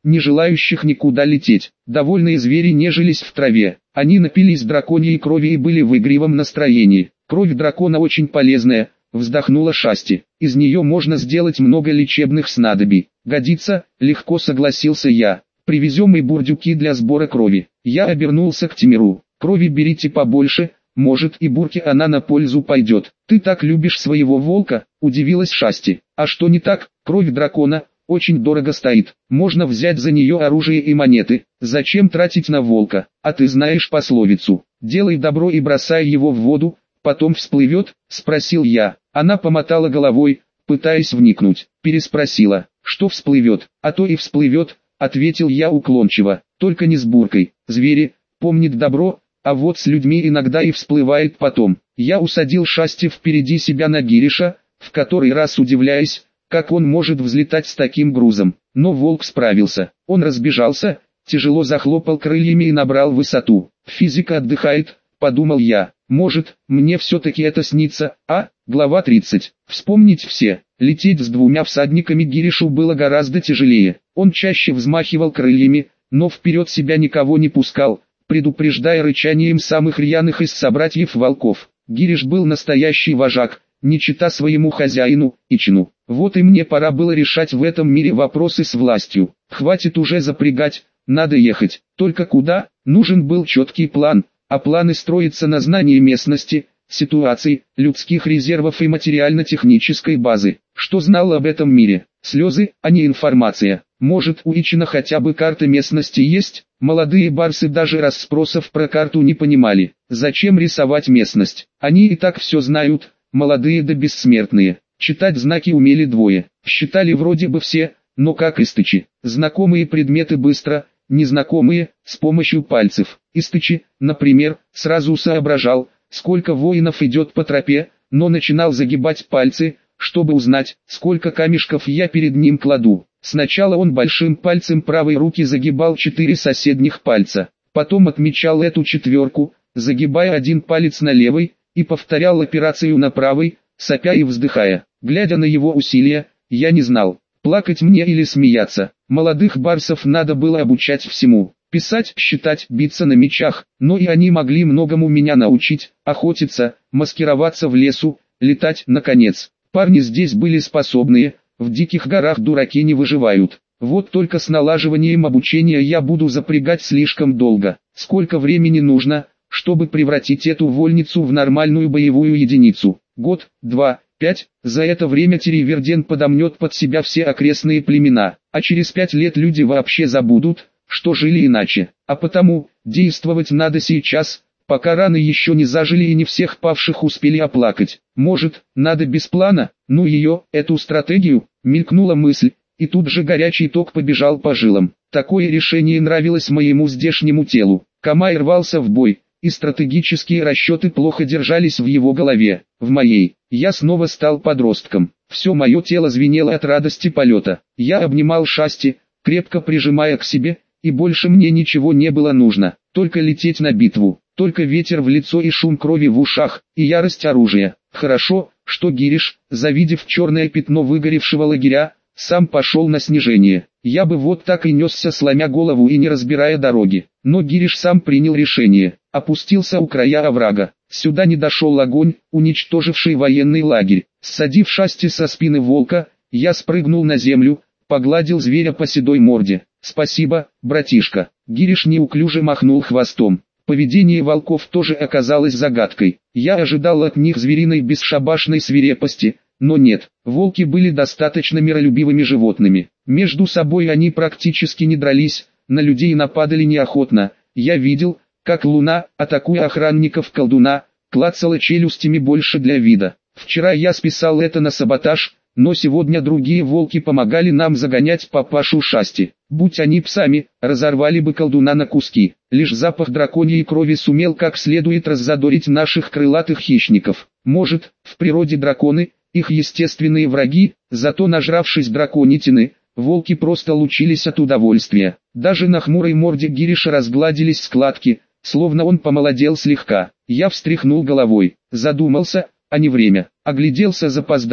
Speaker 1: не желающих никуда лететь. Довольные звери нежились в траве. Они напились драконьей крови и были в игривом настроении. Кровь дракона очень полезная, вздохнула Шасти. Из нее можно сделать много лечебных снадобий. Годится, легко согласился я. Привезем и бурдюки для сбора крови. Я обернулся к Тимиру. Крови берите побольше, может и бурке она на пользу пойдет. Ты так любишь своего волка, удивилась Шасти. А что не так? Кровь дракона очень дорого стоит. Можно взять за нее оружие и монеты. Зачем тратить на волка? А ты знаешь пословицу: делай добро и бросай его в воду, потом всплывет, спросил я. Она помотала головой, пытаясь вникнуть. Переспросила: что всплывет? А то и всплывет, ответил я уклончиво. Только не с буркой. Звери помнит добро, а вот с людьми иногда и всплывает потом. Я усадил Шасти впереди себя на Гириша, в который раз удивляясь, как он может взлетать с таким грузом. Но волк справился. Он разбежался, тяжело захлопал крыльями и набрал высоту. Физика отдыхает, подумал я. Может, мне все-таки это снится, а? Глава 30. Вспомнить все. Лететь с двумя всадниками Гиришу было гораздо тяжелее. Он чаще взмахивал крыльями, но вперед себя никого не пускал, предупреждая рычанием самых рьяных из собратьев волков. Гириш был настоящий вожак, не чита своему хозяину, Ичину. Вот и мне пора было решать в этом мире вопросы с властью. Хватит уже запрягать, надо ехать. Только куда? Нужен был четкий план, а планы строятся на знании местности, ситуаций, людских резервов и материально-технической базы. Что знал об этом мире? Слезы, а не информация. Может, у Ичина хотя бы карта местности есть? Молодые барсы даже расспросов про карту не понимали. Зачем рисовать местность? Они и так все знают, молодые да бессмертные. Читать знаки умели двое. Считали вроде бы все, но как Истычи. Знакомые предметы быстро, незнакомые, с помощью пальцев. Истычи, например, сразу соображал, сколько воинов идет по тропе, но начинал загибать пальцы, чтобы узнать, сколько камешков я перед ним кладу. Сначала он большим пальцем правой руки загибал 4 соседних пальца, потом отмечал эту четверку, загибая один палец на левой, и повторял операцию на правой, сопя и вздыхая. Глядя на его усилия, я не знал, плакать мне или смеяться. Молодых барсов надо было обучать всему. Писать, считать, биться на мечах, но и они могли многому меня научить: охотиться, маскироваться в лесу, летать, наконец. Парни здесь были способные, в диких горах дураки не выживают. Вот только с налаживанием обучения я буду запрягать слишком долго. Сколько времени нужно, чтобы превратить эту вольницу в нормальную боевую единицу? Год, 2, 5. За это время Тереверден подомнет под себя все окрестные племена, а через 5 лет люди вообще забудут, что жили иначе. А потому, действовать надо сейчас, пока раны еще не зажили и не всех павших успели оплакать. Может, надо без плана? Ну ее, эту стратегию, мелькнула мысль, и тут же горячий ток побежал по жилам. Такое решение нравилось моему здешнему телу. Камай рвался в бой, и стратегические расчеты плохо держались в его голове. В моей. Я снова стал подростком. Все мое тело звенело от радости полета. Я обнимал Шасти, крепко прижимая к себе, и больше мне ничего не было нужно. Только лететь на битву. Только ветер в лицо и шум крови в ушах, и ярость оружия. Хорошо, что Гириш, завидев черное пятно выгоревшего лагеря, сам пошел на снижение. Я бы вот так и несся, сломя голову и не разбирая дороги. Но Гириш сам принял решение. Опустился у края оврага. Сюда не дошел огонь, уничтоживший военный лагерь. Ссадив Шасти со спины волка, я спрыгнул на землю, погладил зверя по седой морде. «Спасибо, братишка». Гириш неуклюже махнул хвостом. Поведение волков тоже оказалось загадкой. Я ожидал от них звериной бесшабашной свирепости, но нет, волки были достаточно миролюбивыми животными. Между собой они практически не дрались, на людей нападали неохотно. Я видел, как Луна, атакуя охранников колдуна, клацала челюстями больше для вида. Вчера я списал это на саботаж, но сегодня другие волки помогали нам загонять папашу Шасти. Будь они псами, разорвали бы колдуна на куски. Лишь запах драконьей крови сумел как следует раззадорить наших крылатых хищников. Может, в природе драконы, их естественные враги, зато нажравшись драконитины, волки просто лучились от удовольствия. Даже на хмурой морде Гириша разгладились складки, словно он помолодел слегка. Я встряхнул головой, задумался, а не время. Огляделся запоздало,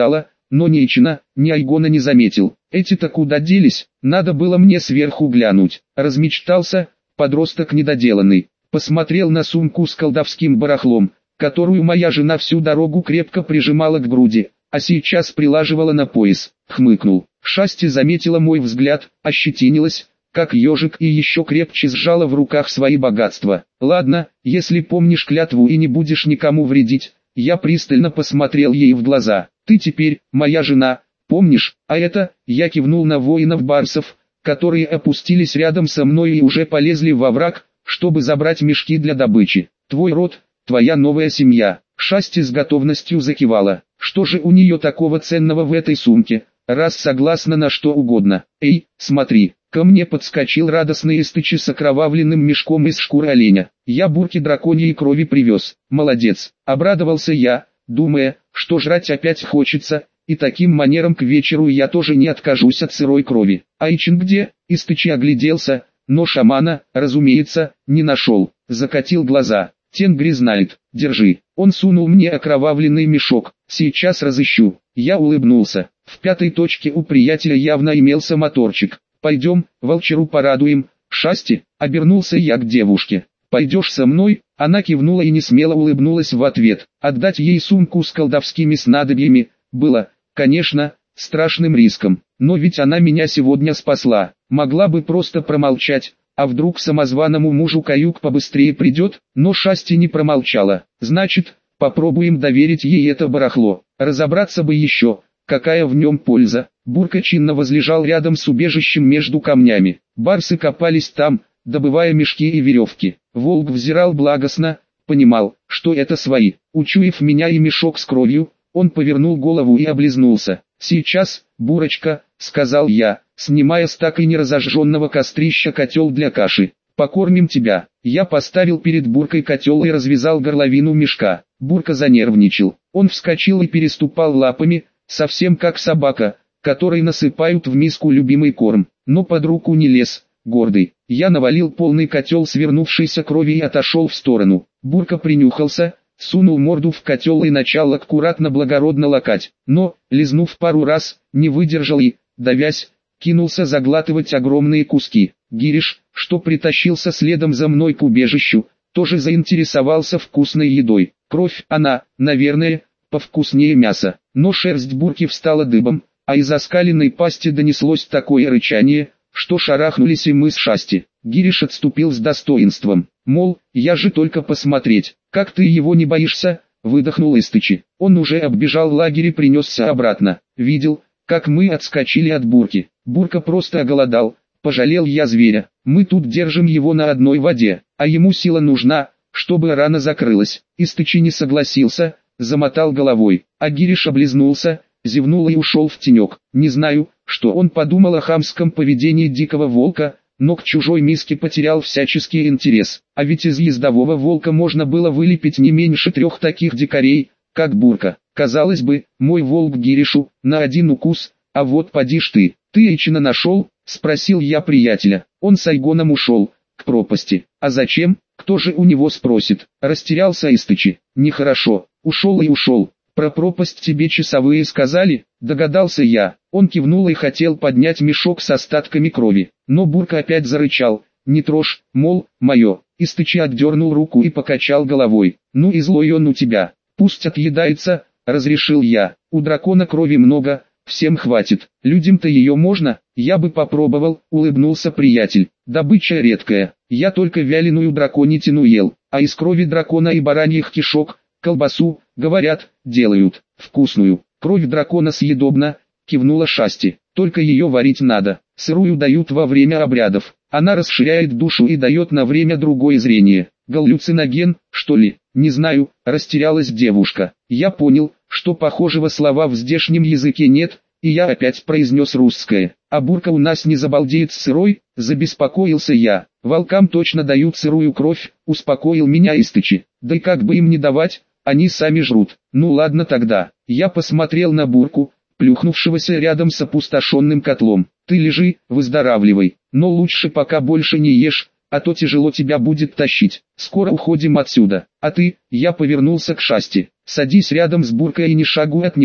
Speaker 1: но ни Ичина, ни Айгона не заметил. Эти-то куда делись, надо было мне сверху глянуть. Размечтался, подросток недоделанный. Посмотрел на сумку с колдовским барахлом, которую моя жена всю дорогу крепко прижимала к груди, а сейчас прилаживала на пояс. Хмыкнул. Шасти заметила мой взгляд, ощетинилась, как ежик, и еще крепче сжала в руках свои богатства. Ладно, если помнишь клятву и не будешь никому вредить. Я пристально посмотрел ей в глаза. Ты теперь моя жена, помнишь? А это, я кивнул на воинов-барсов, которые опустились рядом со мной и уже полезли во враг, чтобы забрать мешки для добычи. Твой род, твоя новая семья. Шасти с готовностью закивала. Что же у нее такого ценного в этой сумке, раз согласна на что угодно? Эй, смотри, ко мне подскочил радостный Истычи с окровавленным мешком из шкуры оленя. Я бурки драконьей крови привез. Молодец, обрадовался я, думая, что жрать опять хочется, и таким манером к вечеру я тоже не откажусь от сырой крови. Айчин где? Истычи огляделся, но шамана, разумеется, не нашел. Закатил глаза. Тенгри знает, держи. Он сунул мне окровавленный мешок. Сейчас разыщу. Я улыбнулся. В пятой точке у приятеля явно имелся моторчик. Пойдем, волчару порадуем. Шасти, обернулся я к девушке. Пойдешь со мной? Она кивнула и несмело улыбнулась в ответ. Отдать ей сумку с колдовскими снадобьями было, конечно, страшным риском. Но ведь она меня сегодня спасла. Могла бы просто промолчать. А вдруг самозваному мужу каюк побыстрее придет? Но Шасти не промолчала. Значит, попробуем доверить ей это барахло. Разобраться бы еще, какая в нем польза. Бурка чинно возлежал рядом с убежищем между камнями. Барсы копались там, добывая мешки и веревки. Волк взирал благостно, понимал, что это свои. Учуяв меня и мешок с кровью, он повернул голову и облизнулся. «Сейчас, Бурочка», — сказал я, снимая с так и не разожженного кострища котел для каши. «Покормим тебя». Я поставил перед Буркой котел и развязал горловину мешка. Бурка занервничал. Он вскочил и переступал лапами, совсем как собака, которой насыпают в миску любимый корм. Но под руку не лез, гордый. Я навалил полный котел свернувшейся крови и отошел в сторону. Бурка принюхался, сунул морду в котел и начал аккуратно благородно лакать. Но, лизнув пару раз, не выдержал и, давясь, кинулся заглатывать огромные куски. Гириш, что притащился следом за мной к убежищу, тоже заинтересовался вкусной едой. Кровь, она, наверное, повкуснее мяса. Но шерсть Бурки встала дыбом, а из оскаленной пасти донеслось такое рычание, что шарахнулись и мы с Шасти. Гириш отступил с достоинством. Мол, я же только посмотреть. «Как ты его не боишься?» — выдохнул Истычи. Он уже оббежал лагерь и принесся обратно. Видел, как мы отскочили от Бурки. Бурка просто оголодал, пожалел я зверя. Мы тут держим его на одной воде, а ему сила нужна, чтобы рана закрылась. Истычи не согласился, замотал головой, а Гириш облизнулся, зевнул и ушел в тенек. Не знаю, что он подумал о хамском поведении дикого волка, но к чужой миске потерял всяческий интерес. А ведь из ездового волка можно было вылепить не меньше 3 таких дикарей, как Бурка. Казалось бы, мой волк Гиришу, на один укус, а вот поди ж ты. «Ты Эйчина нашел?» — спросил я приятеля. Он с Айгоном ушел, к пропасти. «А зачем? Кто же у него спросит?» Растерялся Истычи. «Нехорошо. Ушел и ушел. Про пропасть тебе часовые сказали?» Догадался я. Он кивнул и хотел поднять мешок с остатками крови. Но Бурка опять зарычал. «Не трожь, мол, мое». Истычи отдернул руку и покачал головой. «Ну и злой он у тебя. Пусть отъедается», — разрешил я. «У дракона крови много, всем хватит. Людям-то ее можно?» «Я бы попробовал», — улыбнулся приятель. «Добыча редкая. Я только вяленую драконитину ел, а из крови дракона и бараньих кишок колбасу, говорят, делают. Вкусную. Кровь дракона съедобна», — кивнула Шасти. «Только ее варить надо. Сырую дают во время обрядов. Она расширяет душу и дает на время другое зрение. Галлюциноген, что ли?» «Не знаю», — растерялась девушка. Я понял, что похожего слова в здешнем языке нет, и я опять произнес русское. «А Бурка у нас не забалдеет с сырой?» — забеспокоился я. «Волкам точно дают сырую кровь», — успокоил меня Истычи. «Да и как бы им не давать, они сами жрут». «Ну ладно тогда». Я посмотрел на Бурку, плюхнувшегося рядом с опустошенным котлом. «Ты лежи, выздоравливай, но лучше пока больше не ешь, а то тяжело тебя будет тащить. Скоро уходим отсюда. А ты?» — я повернулся к Шасти. «Садись рядом с Буркой и не шагуй от него.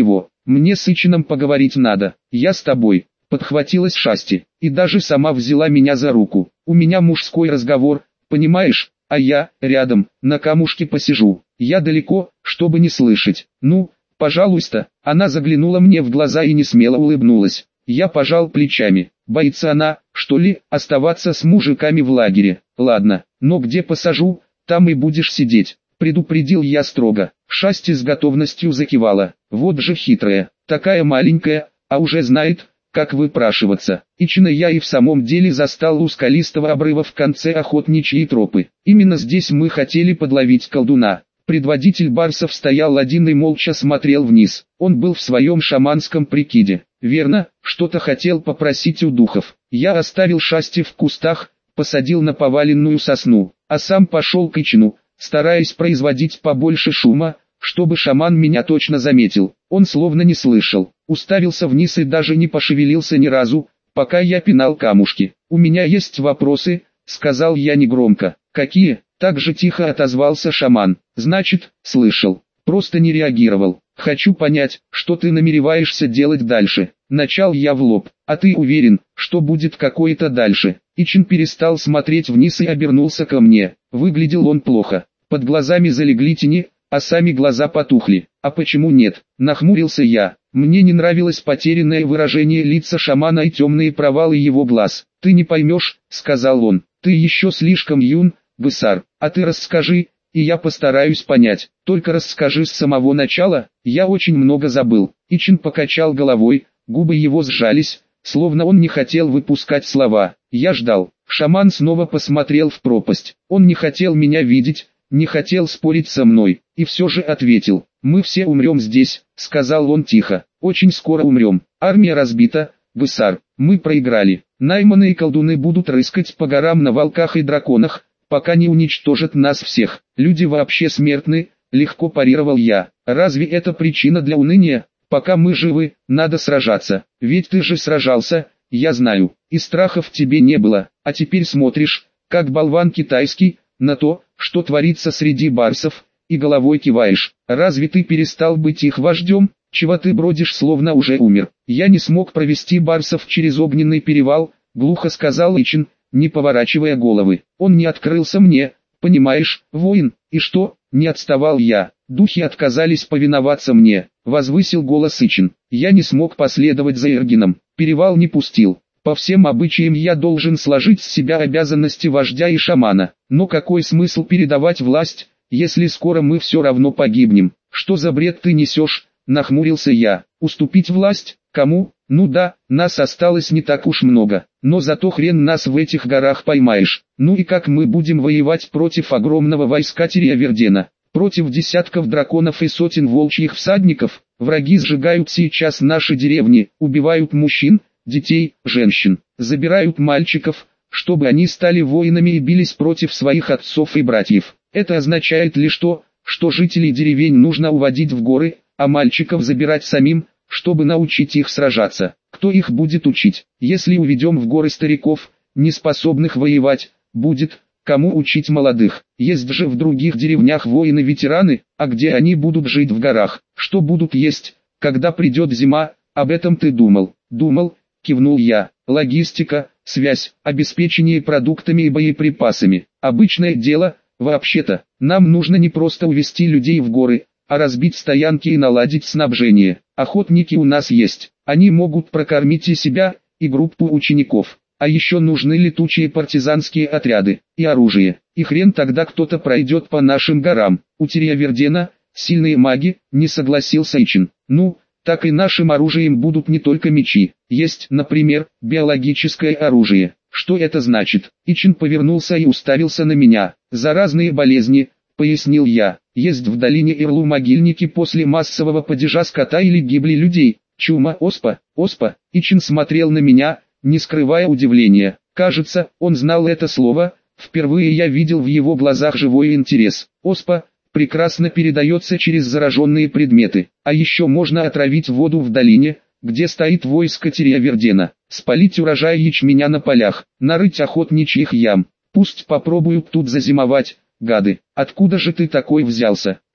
Speaker 1: мне с Ичином поговорить надо. Я с тобой. Подхватилась Шасти, и даже сама взяла меня за руку. У меня мужской разговор, понимаешь, а я, рядом, на камушке посижу. Я далеко, чтобы не слышать. Ну, пожалуйста. Она заглянула мне в глаза и несмело улыбнулась. Я пожал плечами. Боится она, что ли, оставаться с мужиками в лагере? Ладно, но где посажу, там и будешь сидеть. Предупредил я строго. Шасти с готовностью закивала. Вот же хитрая, такая маленькая, а уже знает, как выпрашиваться. Ичина я и в самом деле застал у скалистого обрыва в конце охотничьей тропы. Именно здесь мы хотели подловить колдуна. Предводитель барсов стоял один и молча смотрел вниз. Он был в своем шаманском прикиде. Верно, что-то хотел попросить у духов. Я оставил Шасти в кустах, посадил на поваленную сосну, а сам пошел к Ичину, стараясь производить побольше шума, чтобы шаман меня точно заметил. Он словно не слышал, уставился вниз и даже не пошевелился ни разу, пока я пинал камушки. «У меня есть вопросы», — сказал я негромко. «Какие?» — так же тихо отозвался шаман. «Значит, слышал, просто не реагировал. Хочу понять, что ты намереваешься делать дальше». Начал я в лоб. «А ты уверен, что будет какое-то дальше?» Ичин перестал смотреть вниз и обернулся ко мне. Выглядел он плохо. Под глазами залегли тени, а сами глаза потухли. «А почему нет?» — нахмурился я. Мне не нравилось потерянное выражение лица шамана и темные провалы его глаз. «Ты не поймешь», — сказал он. «Ты еще слишком юн, Бысар. А ты расскажи, и я постараюсь понять. Только расскажи с самого начала, я очень много забыл». Ичин покачал головой, губы его сжались, словно он не хотел выпускать слова. Я ждал. Шаман снова посмотрел в пропасть. Он не хотел меня видеть, не хотел спорить со мной, и все же ответил. «Мы все умрем здесь», — сказал он тихо. «Очень скоро умрем. Армия разбита, Бысар. Мы проиграли. Найманы и колдуны будут рыскать по горам на волках и драконах, пока не уничтожат нас всех. Люди вообще смертны», — легко парировал я. «Разве это причина для уныния? Пока мы живы, надо сражаться. Ведь ты же сражался, я знаю, и страха в тебе не было. А теперь смотришь, как болван китайский, на то, что творится среди барсов, и головой киваешь. Разве ты перестал быть их вождем? Чего ты бродишь, словно уже умер?» «Я не смог провести барсов через огненный перевал», — глухо сказал Ичин, не поворачивая головы. «Он не открылся мне, понимаешь, воин?» «И что?» — не отставал я. «Духи отказались повиноваться мне», — возвысил голос Ичин. «Я не смог последовать за Эргином, перевал не пустил. По всем обычаям я должен сложить с себя обязанности вождя и шамана. Но какой смысл передавать власть, если скоро мы все равно погибнем?» «Что за бред ты несешь?» — нахмурился я. «Уступить власть? Кому? Ну да, нас осталось не так уж много, но зато хрен нас в этих горах поймаешь. Ну и как мы будем воевать против огромного войска Тириавердена? Против десятков драконов и сотен волчьих всадников? Враги сжигают сейчас наши деревни, убивают мужчин, детей, женщин, забирают мальчиков, чтобы они стали воинами и бились против своих отцов и братьев. Это означает лишь то, что жителей деревень нужно уводить в горы, а мальчиков забирать самим, чтобы научить их сражаться. Кто их будет учить? Если уведем в горы стариков, не способных воевать, будет кому учить молодых. Есть же в других деревнях воины-ветераны, а где они будут жить в горах? Что будут есть, когда придет зима? Об этом ты думал?» «Думал», — кивнул я. «Логистика, связь, обеспечение продуктами и боеприпасами. Обычное дело, вообще-то. Нам нужно не просто увести людей в горы, а разбить стоянки и наладить снабжение. Охотники у нас есть, они могут прокормить и себя, и группу учеников. А еще нужны летучие партизанские отряды, и оружие. И хрен тогда кто-то пройдет по нашим горам. У Тириавердена сильные маги», — не согласился Ичин. «Ну, так и нашим оружием будут не только мечи. Есть, например, биологическое оружие». «Что это значит?» Ичин повернулся и уставился на меня. «Заразные болезни», — пояснил я. «Есть в долине Ирлу могильники после массового падежа скота или гибели людей. Чума, оспа». Ичин смотрел на меня, не скрывая удивления. Кажется, он знал это слово. Впервые я видел в его глазах живой интерес. Оспа прекрасно передается через зараженные предметы. А еще можно отравить воду в долине, где стоит войско Тириавердена, спалить урожай ячменя на полях, нарыть охотничьих ям. Пусть попробуют тут зазимовать, гады. «Откуда же ты такой взялся?»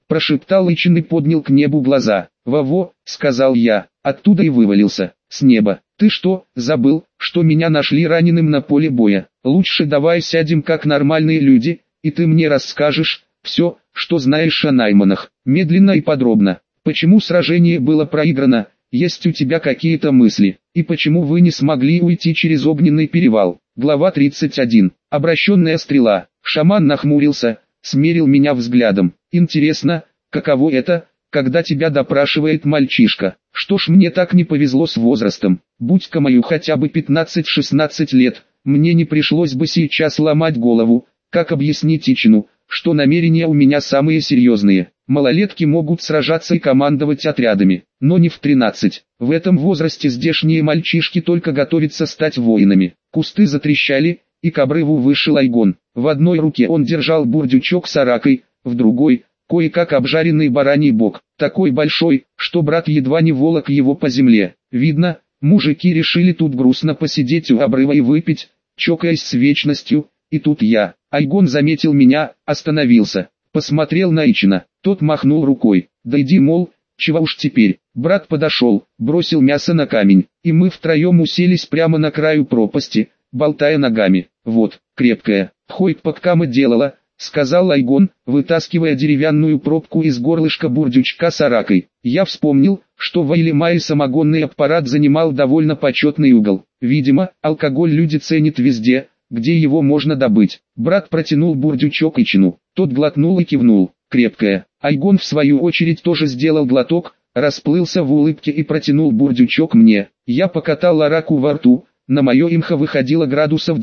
Speaker 1: прошептал Ичин и поднял к небу глаза. «Во-во», — сказал я, — «оттуда и вывалился, с неба. Ты что, забыл, что меня нашли раненым на поле боя? Лучше давай сядем как нормальные люди, и ты мне расскажешь все, что знаешь о Найманах, медленно и подробно. Почему сражение было проиграно, есть у тебя какие-то мысли, и почему вы не смогли уйти через огненный перевал?» Глава 31. Обращенная стрела. Шаман нахмурился, смерил меня взглядом. «Интересно, каково это, когда тебя допрашивает мальчишка? Что ж, мне так не повезло с возрастом. Будь-ка мою хотя бы 15-16 лет, мне не пришлось бы сейчас ломать голову, как объяснить Ичину, что намерения у меня самые серьезные. Малолетки могут сражаться и командовать отрядами, но не в 13. В этом возрасте здешние мальчишки только готовятся стать воинами». Кусты затрещали, и к обрыву вышел Айгон. В одной руке он держал бурдючок с аракой, в другой — кое-как обжаренный бараний бок, такой большой, что брат едва не волок его по земле. Видно, мужики решили тут грустно посидеть у обрыва и выпить, чокаясь с вечностью, и тут я. Айгон заметил меня, остановился, посмотрел на Ичина, тот махнул рукой. «Да иди, мол, чего уж теперь». Брат подошел, бросил мясо на камень, и мы втроем уселись прямо на краю пропасти, болтая ногами. «Вот, крепкая, хоть подкама делала», — сказал Айгон, вытаскивая деревянную пробку из горлышка бурдючка с аракой. Я вспомнил, что в Айлемае самогонный аппарат занимал довольно почетный угол. Видимо, алкоголь люди ценят везде, где его можно добыть. Брат протянул бурдючок Ичину, тот глотнул и кивнул. «Крепкая». Айгон в свою очередь тоже сделал глоток, расплылся в улыбке и протянул бурдючок мне. Я покатал араку во рту, на мое имхо выходило градусов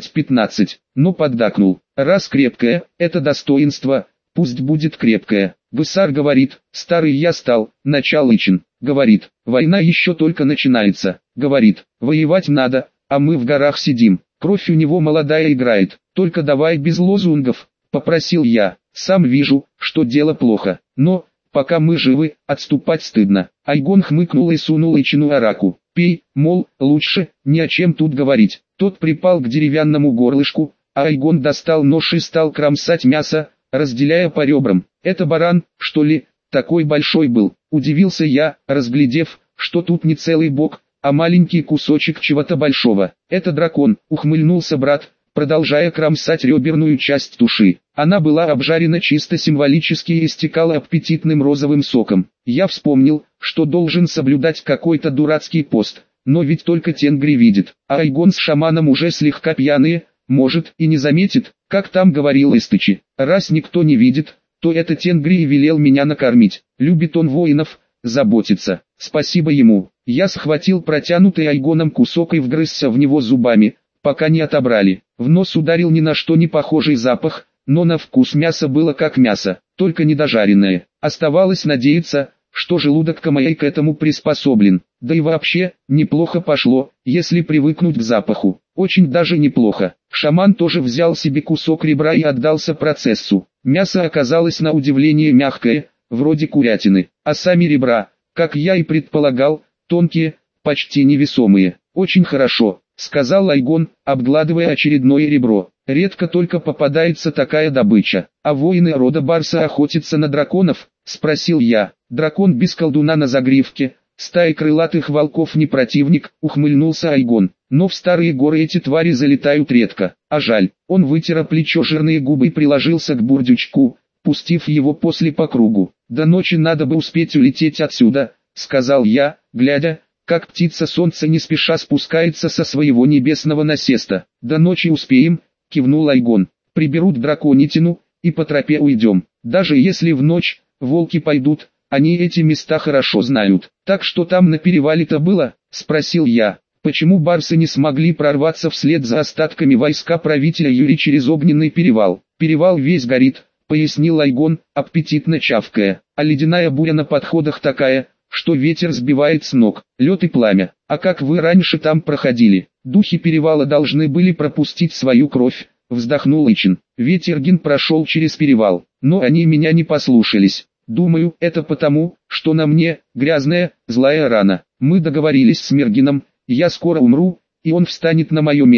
Speaker 1: 12-15, но поддакнул. «Раз крепкая, это достоинство, пусть будет крепкая». Гусар говорит, «Старый я стал», начал Ичин. Говорит, «Война еще только начинается». Говорит, «Воевать надо, а мы в горах сидим». Кровь у него молодая играет, только давай без лозунгов, попросил я. Сам вижу, что дело плохо, но, пока мы живы, отступать стыдно. Айгон хмыкнул и сунул Ичину араку. «Пей, мол, лучше, не о чем тут говорить». Тот припал к деревянному горлышку, а Айгон достал нож и стал кромсать мясо, разделяя по ребрам. «Это баран, что ли, такой большой был?» Удивился я, разглядев, что тут не целый бок, а маленький кусочек чего-то большого. «Это дракон», ухмыльнулся брат, продолжая кромсать реберную часть туши. Она была обжарена чисто символически и истекала аппетитным розовым соком. Я вспомнил, что должен соблюдать какой-то дурацкий пост, но ведь только Тенгри видит, а Айгон с шаманом уже слегка пьяные, может и не заметит, как там говорил Истычи. Раз никто не видит, то это Тенгри и велел меня накормить. Любит он воинов, заботится. Спасибо ему. Я схватил протянутый Айгоном кусок и вгрызся в него зубами, пока не отобрали. В нос ударил ни на что не похожий запах, но на вкус мясо было как мясо, только недожаренное. Оставалось надеяться, что желудок моей к этому приспособлен. Да и вообще, неплохо пошло, если привыкнуть к запаху. Очень даже неплохо. Шаман тоже взял себе кусок ребра и отдался процессу. Мясо оказалось на удивление мягкое, вроде курятины, а сами ребра, как я и предполагал, тонкие, почти невесомые. «Очень хорошо», — сказал Айгон, обгладывая очередное ребро. «Редко только попадается такая добыча. А воины рода Барса охотятся на драконов?» — спросил я. «Дракон без колдуна на загривке, стаи крылатых волков не противник», — ухмыльнулся Айгон. «Но в старые горы эти твари залетают редко, а жаль». Он вытер о плечо жирные губы и приложился к бурдючку, пустив его после по кругу. «До ночи надо бы успеть улететь отсюда», — сказал я, глядя, как птица солнца не спеша спускается со своего небесного насеста. «До ночи успеем», — кивнул Айгон. «Приберут драконитину, и по тропе уйдем. Даже если в ночь волки пойдут, они эти места хорошо знают». «Так что там на перевале-то было?» — спросил я. «Почему барсы не смогли прорваться вслед за остатками войска правителя Юрия через огненный перевал?» «Перевал весь горит», — пояснил Айгон, аппетитно чавкая. «А ледяная буря на подходах такая, что ветер сбивает с ног, лед и пламя. А как вы раньше там проходили? Духи перевала должны были пропустить свою кровь», — вздохнул Ичин. «Ветергин прошел через перевал, но они меня не послушались. Думаю, это потому, что на мне грязная, злая рана. Мы договорились с Мергином, я скоро умру, и он встанет на мое место.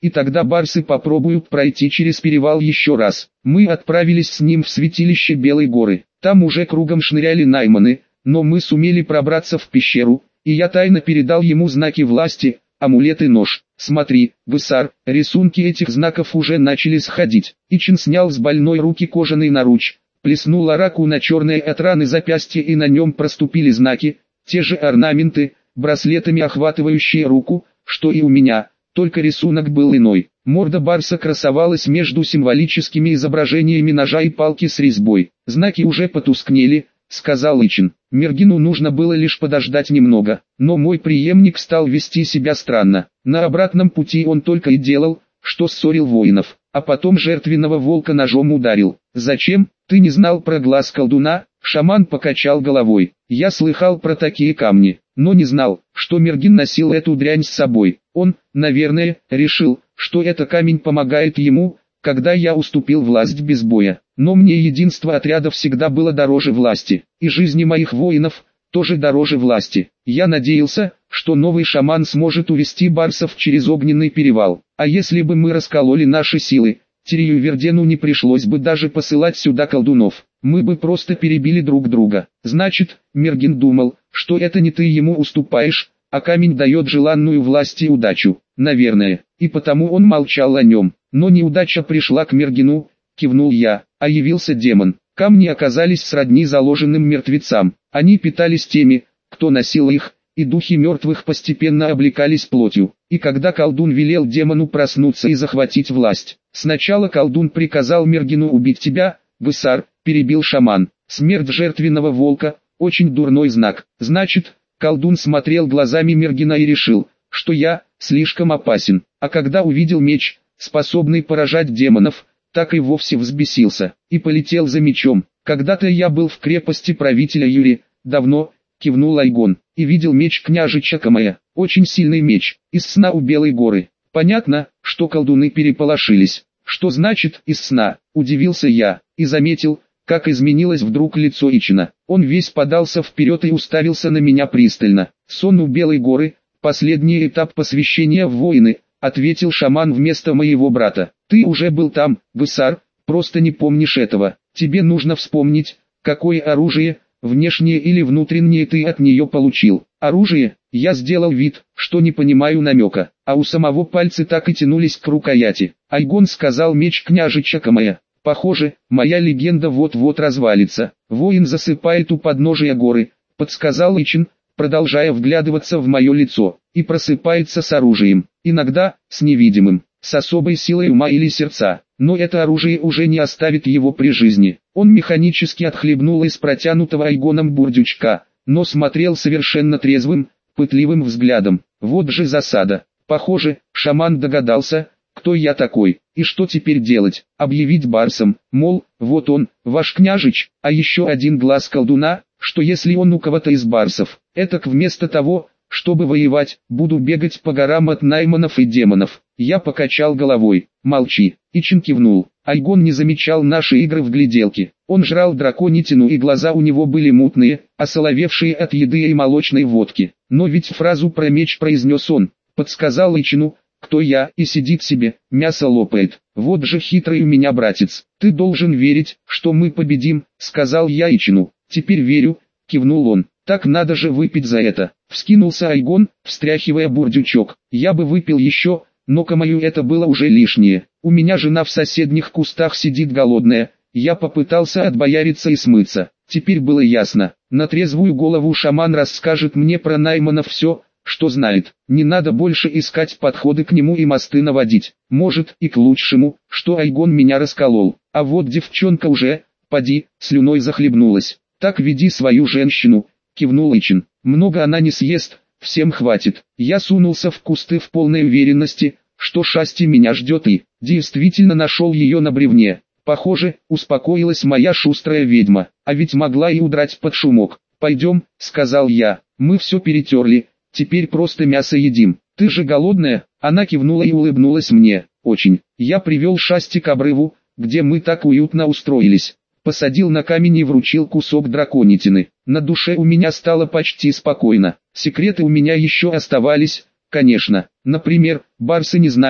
Speaker 1: и тогда барсы попробуют пройти через перевал еще раз. Мы отправились с ним в святилище Белой горы. Там уже кругом шныряли найманы, но мы сумели пробраться в пещеру, и я тайно передал ему знаки власти, амулет и нож. Смотри, Высар, рисунки этих знаков уже начали сходить. Ичин снял с больной руки кожаный наруч, плеснул араку на черные от раны запястья, и на нем проступили знаки, те же орнаменты, браслетами охватывающие руку, что и у меня, только рисунок был иной. Морда барса красовалась между символическими изображениями ножа и палки с резьбой. Знаки уже потускнели, сказал Ичин. Мергину нужно было лишь подождать немного, но мой преемник стал вести себя странно. На обратном пути он только и делал, что ссорил воинов, а потом жертвенного волка ножом ударил. «Зачем? Ты не знал про глаз колдуна?» Шаман покачал головой. «Я слыхал про такие камни, но не знал, что Мергин носил эту дрянь с собой. Он, наверное, решил, что это камень помогает ему, когда я уступил власть без боя. Но мне единство отряда всегда было дороже власти, и жизни моих воинов тоже дороже власти. Я надеялся, что новый шаман сможет увести барсов через огненный перевал. А если бы мы раскололи наши силы, Тирию-Вердену не пришлось бы даже посылать сюда колдунов. Мы бы просто перебили друг друга. Значит, Мергин думал, что это не ты ему уступаешь, а камень дает желанную власть и удачу. Наверное, и потому он молчал о нем. Но неудача пришла к Мергину, кивнул я, а явился демон. Камни оказались сродни заложенным мертвецам. Они питались теми, кто носил их, и духи мертвых постепенно облекались плотью. И когда колдун велел демону проснуться и захватить власть, сначала колдун приказал Мергину убить тебя, Высар, перебил шаман. Смерть жертвенного волка – очень дурной знак. Значит, колдун смотрел глазами Мергина и решил, что я слишком опасен. А когда увидел меч, способный поражать демонов, так и вовсе взбесился, и полетел за мечом. Когда-то я был в крепости правителя Юри, давно, кивнул Айгон, и видел меч княжича Камая, очень сильный меч, из сна у Белой горы. Понятно, что колдуны переполошились. Что значит «из сна», удивился я, и заметил, как изменилось вдруг лицо Ичина. Он весь подался вперед и уставился на меня пристально. Сон у Белой горы, последний этап посвящения в воины, ответил шаман вместо моего брата. Ты уже был там, Высар, просто не помнишь этого. Тебе нужно вспомнить, какое оружие, внешнее или внутреннее, ты от нее получил. Оружие? Я сделал вид, что не понимаю намека, а у самого пальцы так и тянулись к рукояти. Айгон сказал меч княжича Камая. Похоже, моя легенда вот-вот развалится. Воин засыпает у подножия горы, подсказал Ичин, продолжая вглядываться в мое лицо, и просыпается с оружием, иногда с невидимым, с особой силой ума или сердца, но это оружие уже не оставит его при жизни. Он механически отхлебнул из протянутого Айгоном бурдючка, но смотрел совершенно трезвым, пытливым взглядом. Вот же засада. Похоже, шаман догадался, кто я такой, и что теперь делать, объявить барсам, мол, вот он, ваш княжич, а еще один глаз колдуна, что если он у кого-то из барсов, этак вместо того, чтобы воевать, буду бегать по горам от найманов и демонов. Я покачал головой. Молчи. Ичин кивнул. Айгон не замечал наши игры в гляделки. Он жрал драконитину, и глаза у него были мутные, осоловевшие от еды и молочной водки. Но ведь фразу про меч произнес он. Подсказал Ичину, кто я, и сидит себе, мясо лопает. Вот же хитрый у меня братец. Ты должен верить, что мы победим, сказал я Ичину. Теперь верю, кивнул он. Так надо же выпить за это. Вскинулся Айгон, встряхивая бурдючок. Я бы выпил еще, но Камаю это было уже лишнее. У меня жена в соседних кустах сидит голодная. Я попытался отбояриться и смыться. Теперь было ясно. На трезвую голову шаман расскажет мне про найманов все, что знает. Не надо больше искать подходы к нему и мосты наводить. Может, и к лучшему, что Айгон меня расколол. А вот девчонка уже, поди, слюной захлебнулась. Так веди свою женщину, кивнул Ичин. Много она не съест, всем хватит. Я сунулся в кусты в полной уверенности, что Шасти меня ждет, и действительно нашел ее на бревне. Похоже, успокоилась моя шустрая ведьма, а ведь могла и удрать под шумок. «Пойдем», — сказал я, — «мы все перетерли, теперь просто мясо едим. Ты же голодная?» Она кивнула и улыбнулась мне. «Очень». Я привел Шасти к обрыву, где мы так уютно устроились. Посадил на камень и вручил кусок драконитины. На душе у меня стало почти спокойно. Секреты у меня еще оставались, конечно. Например, барсы не знали,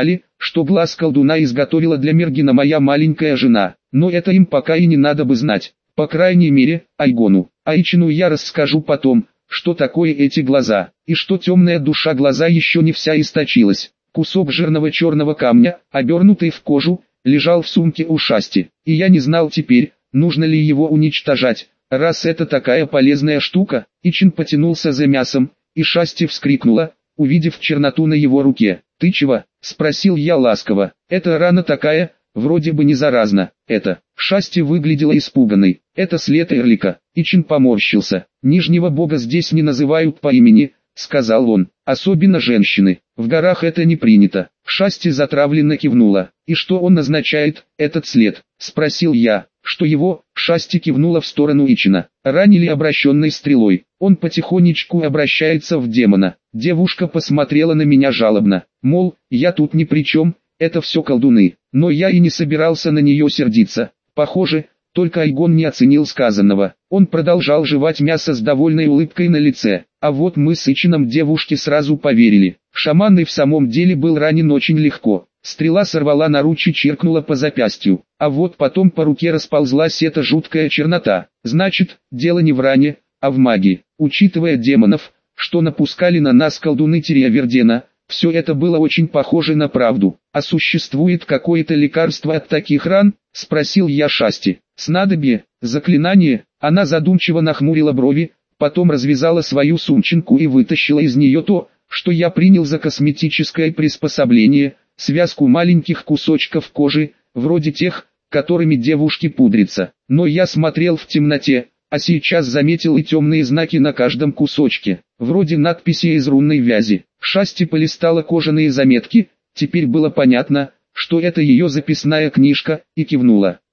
Speaker 1: что глаз колдуна изготовила для Мергина моя маленькая жена, но это им пока и не надо бы знать, по крайней мере, Айгону. Айчину я расскажу потом, что такое эти глаза, и что темная душа глаза еще не вся источилась. Кусок жирного черного камня, обернутый в кожу, лежал в сумке у Шасти, и я не знал теперь, нужно ли его уничтожать, раз это такая полезная штука. Ичин потянулся за мясом, и Шасти вскрикнула, увидев черноту на его руке. «Ты чего?» – спросил я ласково. «Это рана такая, вроде бы не заразна, это». Шасти выглядела испуганной. «Это след Эрлика». Ичин поморщился. «Нижнего бога здесь не называют по имени», — сказал он, — «особенно женщины. В горах это не принято». Шасти затравленно кивнула. «И что он означает, этот след?» — спросил я. «Что его?» — Шасти кивнула в сторону Ичина. «Ранили обращенной стрелой. Он потихонечку обращается в демона». Девушка посмотрела на меня жалобно. Мол, я тут ни при чем, это все колдуны. Но я и не собирался на нее сердиться. Похоже, только Айгон не оценил сказанного. Он продолжал жевать мясо с довольной улыбкой на лице. А вот мы с Ичином девушке сразу поверили. Шаман и в самом деле был ранен очень легко. Стрела сорвала наручи и чиркнула по запястью. А вот потом по руке расползлась эта жуткая чернота. Значит, дело не в ране, а в магии. Учитывая демонов, что напускали на нас колдуны Тириавердена, все это было очень похоже на правду. «А существует какое-то лекарство от таких ран?» — спросил я Шасти. «Снадобье, заклинание?» Она задумчиво нахмурила брови, потом развязала свою сумчинку и вытащила из нее то, что я принял за косметическое приспособление, связку маленьких кусочков кожи, вроде тех, которыми девушки пудрятся. Но я смотрел в темноте, а сейчас заметил и темные знаки на каждом кусочке, вроде надписи из рунной вязи. Шасти полистала кожаные заметки, теперь было понятно, что это ее записная книжка, и кивнула.